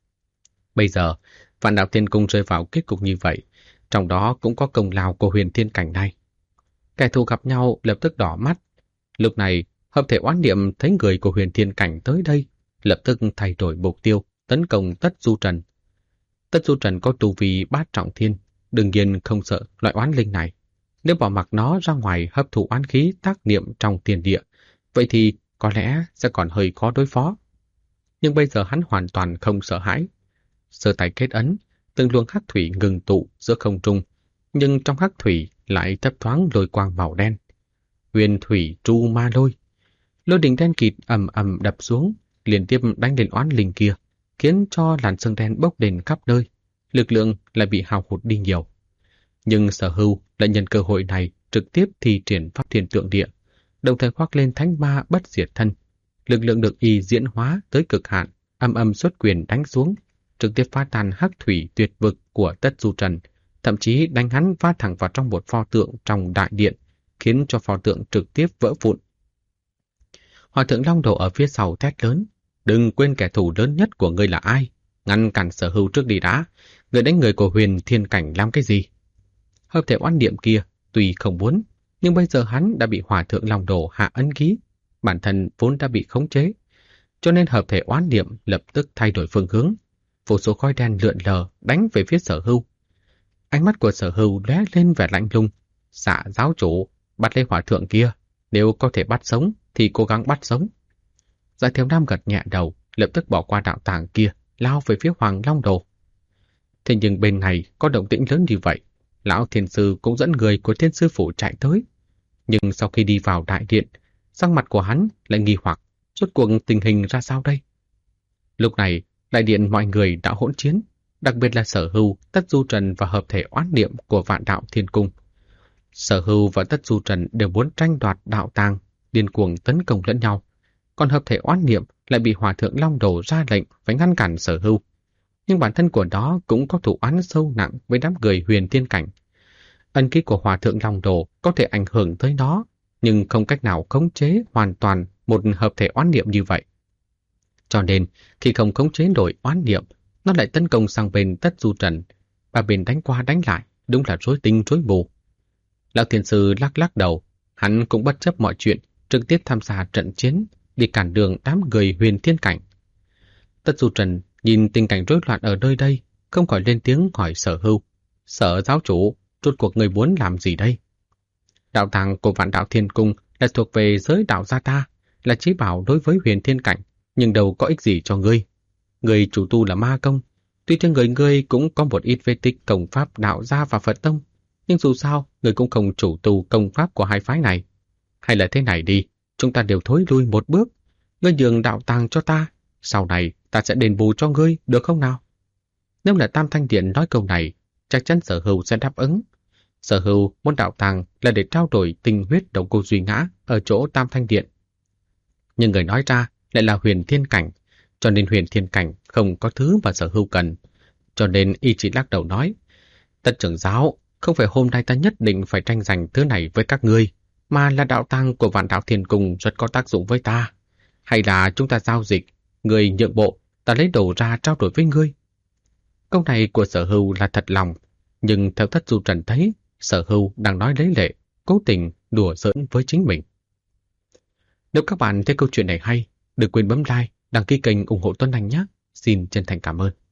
Bây giờ, Vạn Đạo Thiên Cung rơi vào kết cục như vậy, trong đó cũng có công lao của Huyền Thiên Cảnh này. Kẻ thù gặp nhau lập tức đỏ mắt. Lúc này, hợp thể oán niệm thấy người của Huyền Thiên Cảnh tới đây, lập tức thay đổi mục tiêu, tấn công Tất Du Trần. Tất Du Trần có tu vi bát trọng thiên, đương nhiên không sợ loại oán linh này. Nếu bỏ mặc nó ra ngoài hấp thụ oán khí tác niệm trong tiền địa, vậy thì có lẽ sẽ còn hơi khó đối phó. Nhưng bây giờ hắn hoàn toàn không sợ hãi. Sơ tay kết ấn, từng luồng hắc thủy ngừng tụ giữa không trung, nhưng trong hắc thủy lại thấp thoáng lôi quang màu đen. Huyền thủy tru ma lôi. Lôi đỉnh đen kịt ầm ầm đập xuống, liên tiếp đánh lên oán linh kia, khiến cho làn sương đen bốc lên khắp nơi. Lực lượng lại bị hao hụt đi nhiều. Nhưng Sở Hưu lại nhân cơ hội này trực tiếp thi triển pháp thiên tượng địa, đồng thời khoác lên thánh ma bất diệt thân. Lực lượng được y diễn hóa tới cực hạn, âm âm xuất quyền đánh xuống, trực tiếp phá tan hắc thủy tuyệt vực của Tất Du Trần, thậm chí đánh hắn va thẳng vào trong một pho tượng trong đại điện, khiến cho pho tượng trực tiếp vỡ vụn. Hòa thượng Long Đồ ở phía sau thét lớn, đừng quên kẻ thù lớn nhất của ngươi là ai, ngăn cản Sở Hưu trước đi đã, người đánh người của Huyền Thiên Cảnh làm cái gì? Hợp thể oán niệm kia tuy không muốn, nhưng bây giờ hắn đã bị Hòa thượng Long Đồ hạ ấn ký, bản thân vốn đã bị khống chế, cho nên hợp thể oán niệm lập tức thay đổi phương hướng, vô số khói đen lượn lờ đánh về phía Sở Hưu. Ánh mắt của Sở Hưu lóe lên vẻ lạnh lùng. Dạ giáo chủ, bắt lấy hòa thượng kia, nếu có thể bắt sống thì cố gắng bắt sống. Dạ Thiểu Nam gật nhẹ đầu, lập tức bỏ qua đạo tàng kia, lao về phía Hoàng Long Đồ. Thế nhưng bên này có động tĩnh lớn như vậy, lão thiền sư cũng dẫn người của thiên sư phủ chạy tới. Nhưng sau khi đi vào đại điện, sắc mặt của hắn lại nghi hoặc, rốt cuộc tình hình ra sao đây? Lúc này, đại điện mọi người đã hỗn chiến, đặc biệt là Sở Hưu, Tất Du Trần và hợp thể oán niệm của Vạn Đạo Thiên Cung. Sở Hưu và Tất Du Trần đều muốn tranh đoạt đạo tàng, điên cuồng tấn công lẫn nhau. còn hợp thể oán niệm lại bị Hòa thượng Long Đồ ra lệnh phải ngăn cản Sở Hưu. Nhưng bản thân của nó cũng có thù oán sâu nặng với đám người huyền thiên cảnh. Ân ký của Hòa thượng Long Đồ có thể ảnh hưởng tới nó, nhưng không cách nào khống chế hoàn toàn một hợp thể oán niệm như vậy. Cho nên, khi không khống chế nổi oán niệm, nó lại tấn công sang bên Tất Du Trần. Ba bên đánh qua đánh lại, đúng là rối tinh rối mù. Lão Thiên Sư lắc lắc đầu, hắn cũng bất chấp mọi chuyện, trực tiếp tham gia trận chiến, đi cản đường đám người huyền thiên cảnh. Tất Du Trần nhìn tình cảnh rối loạn ở nơi đây, không khỏi lên tiếng hỏi Sở Hưu. Sở giáo chủ, rốt cuộc người muốn làm gì đây? Đạo tàng của Vạn Đạo Thiên Cung là thuộc về giới đạo gia ta, là chí bảo đối với huyền thiên cảnh, nhưng đâu có ích gì cho ngươi. Người chủ tu là ma công, tuy trên người ngươi cũng có một ít vết tích công pháp đạo gia và Phật tông, nhưng dù sao, ngươi cũng không chủ tu công pháp của hai phái này. Hay là thế này đi, chúng ta đều thối lui một bước, ngươi nhường đạo tàng cho ta, sau này ta sẽ đền bù cho ngươi, được không nào? Nếu là Tam Thanh Điện nói câu này, chắc chắn Sở Hưu sẽ đáp ứng. Sở Hưu muốn đạo tàng là để trao đổi tình huyết Độc Cô Duy Ngã ở chỗ Tam Thanh Điện. Nhưng người nói ra lại là huyền thiên cảnh, cho nên huyền thiên cảnh không có thứ mà Sở Hưu cần. Cho nên y chỉ lắc đầu nói, Tất trưởng giáo, không phải hôm nay ta nhất định phải tranh giành thứ này với các ngươi, mà là đạo tàng của Vạn Đạo Thiên Cung rất có tác dụng với ta. Hay là chúng ta giao dịch, ngươi nhượng bộ, ta lấy đồ ra trao đổi với ngươi. Câu này của Sở Hưu là thật lòng, nhưng theo Tất Du Trần thấy, Sở Hưu đang nói lấy lệ, cố tình đùa giỡn với chính mình. Nếu các bạn thấy câu chuyện này hay, đừng quên bấm like, đăng ký kênh ủng hộ Tuấn Anh nhé. Xin chân thành cảm ơn.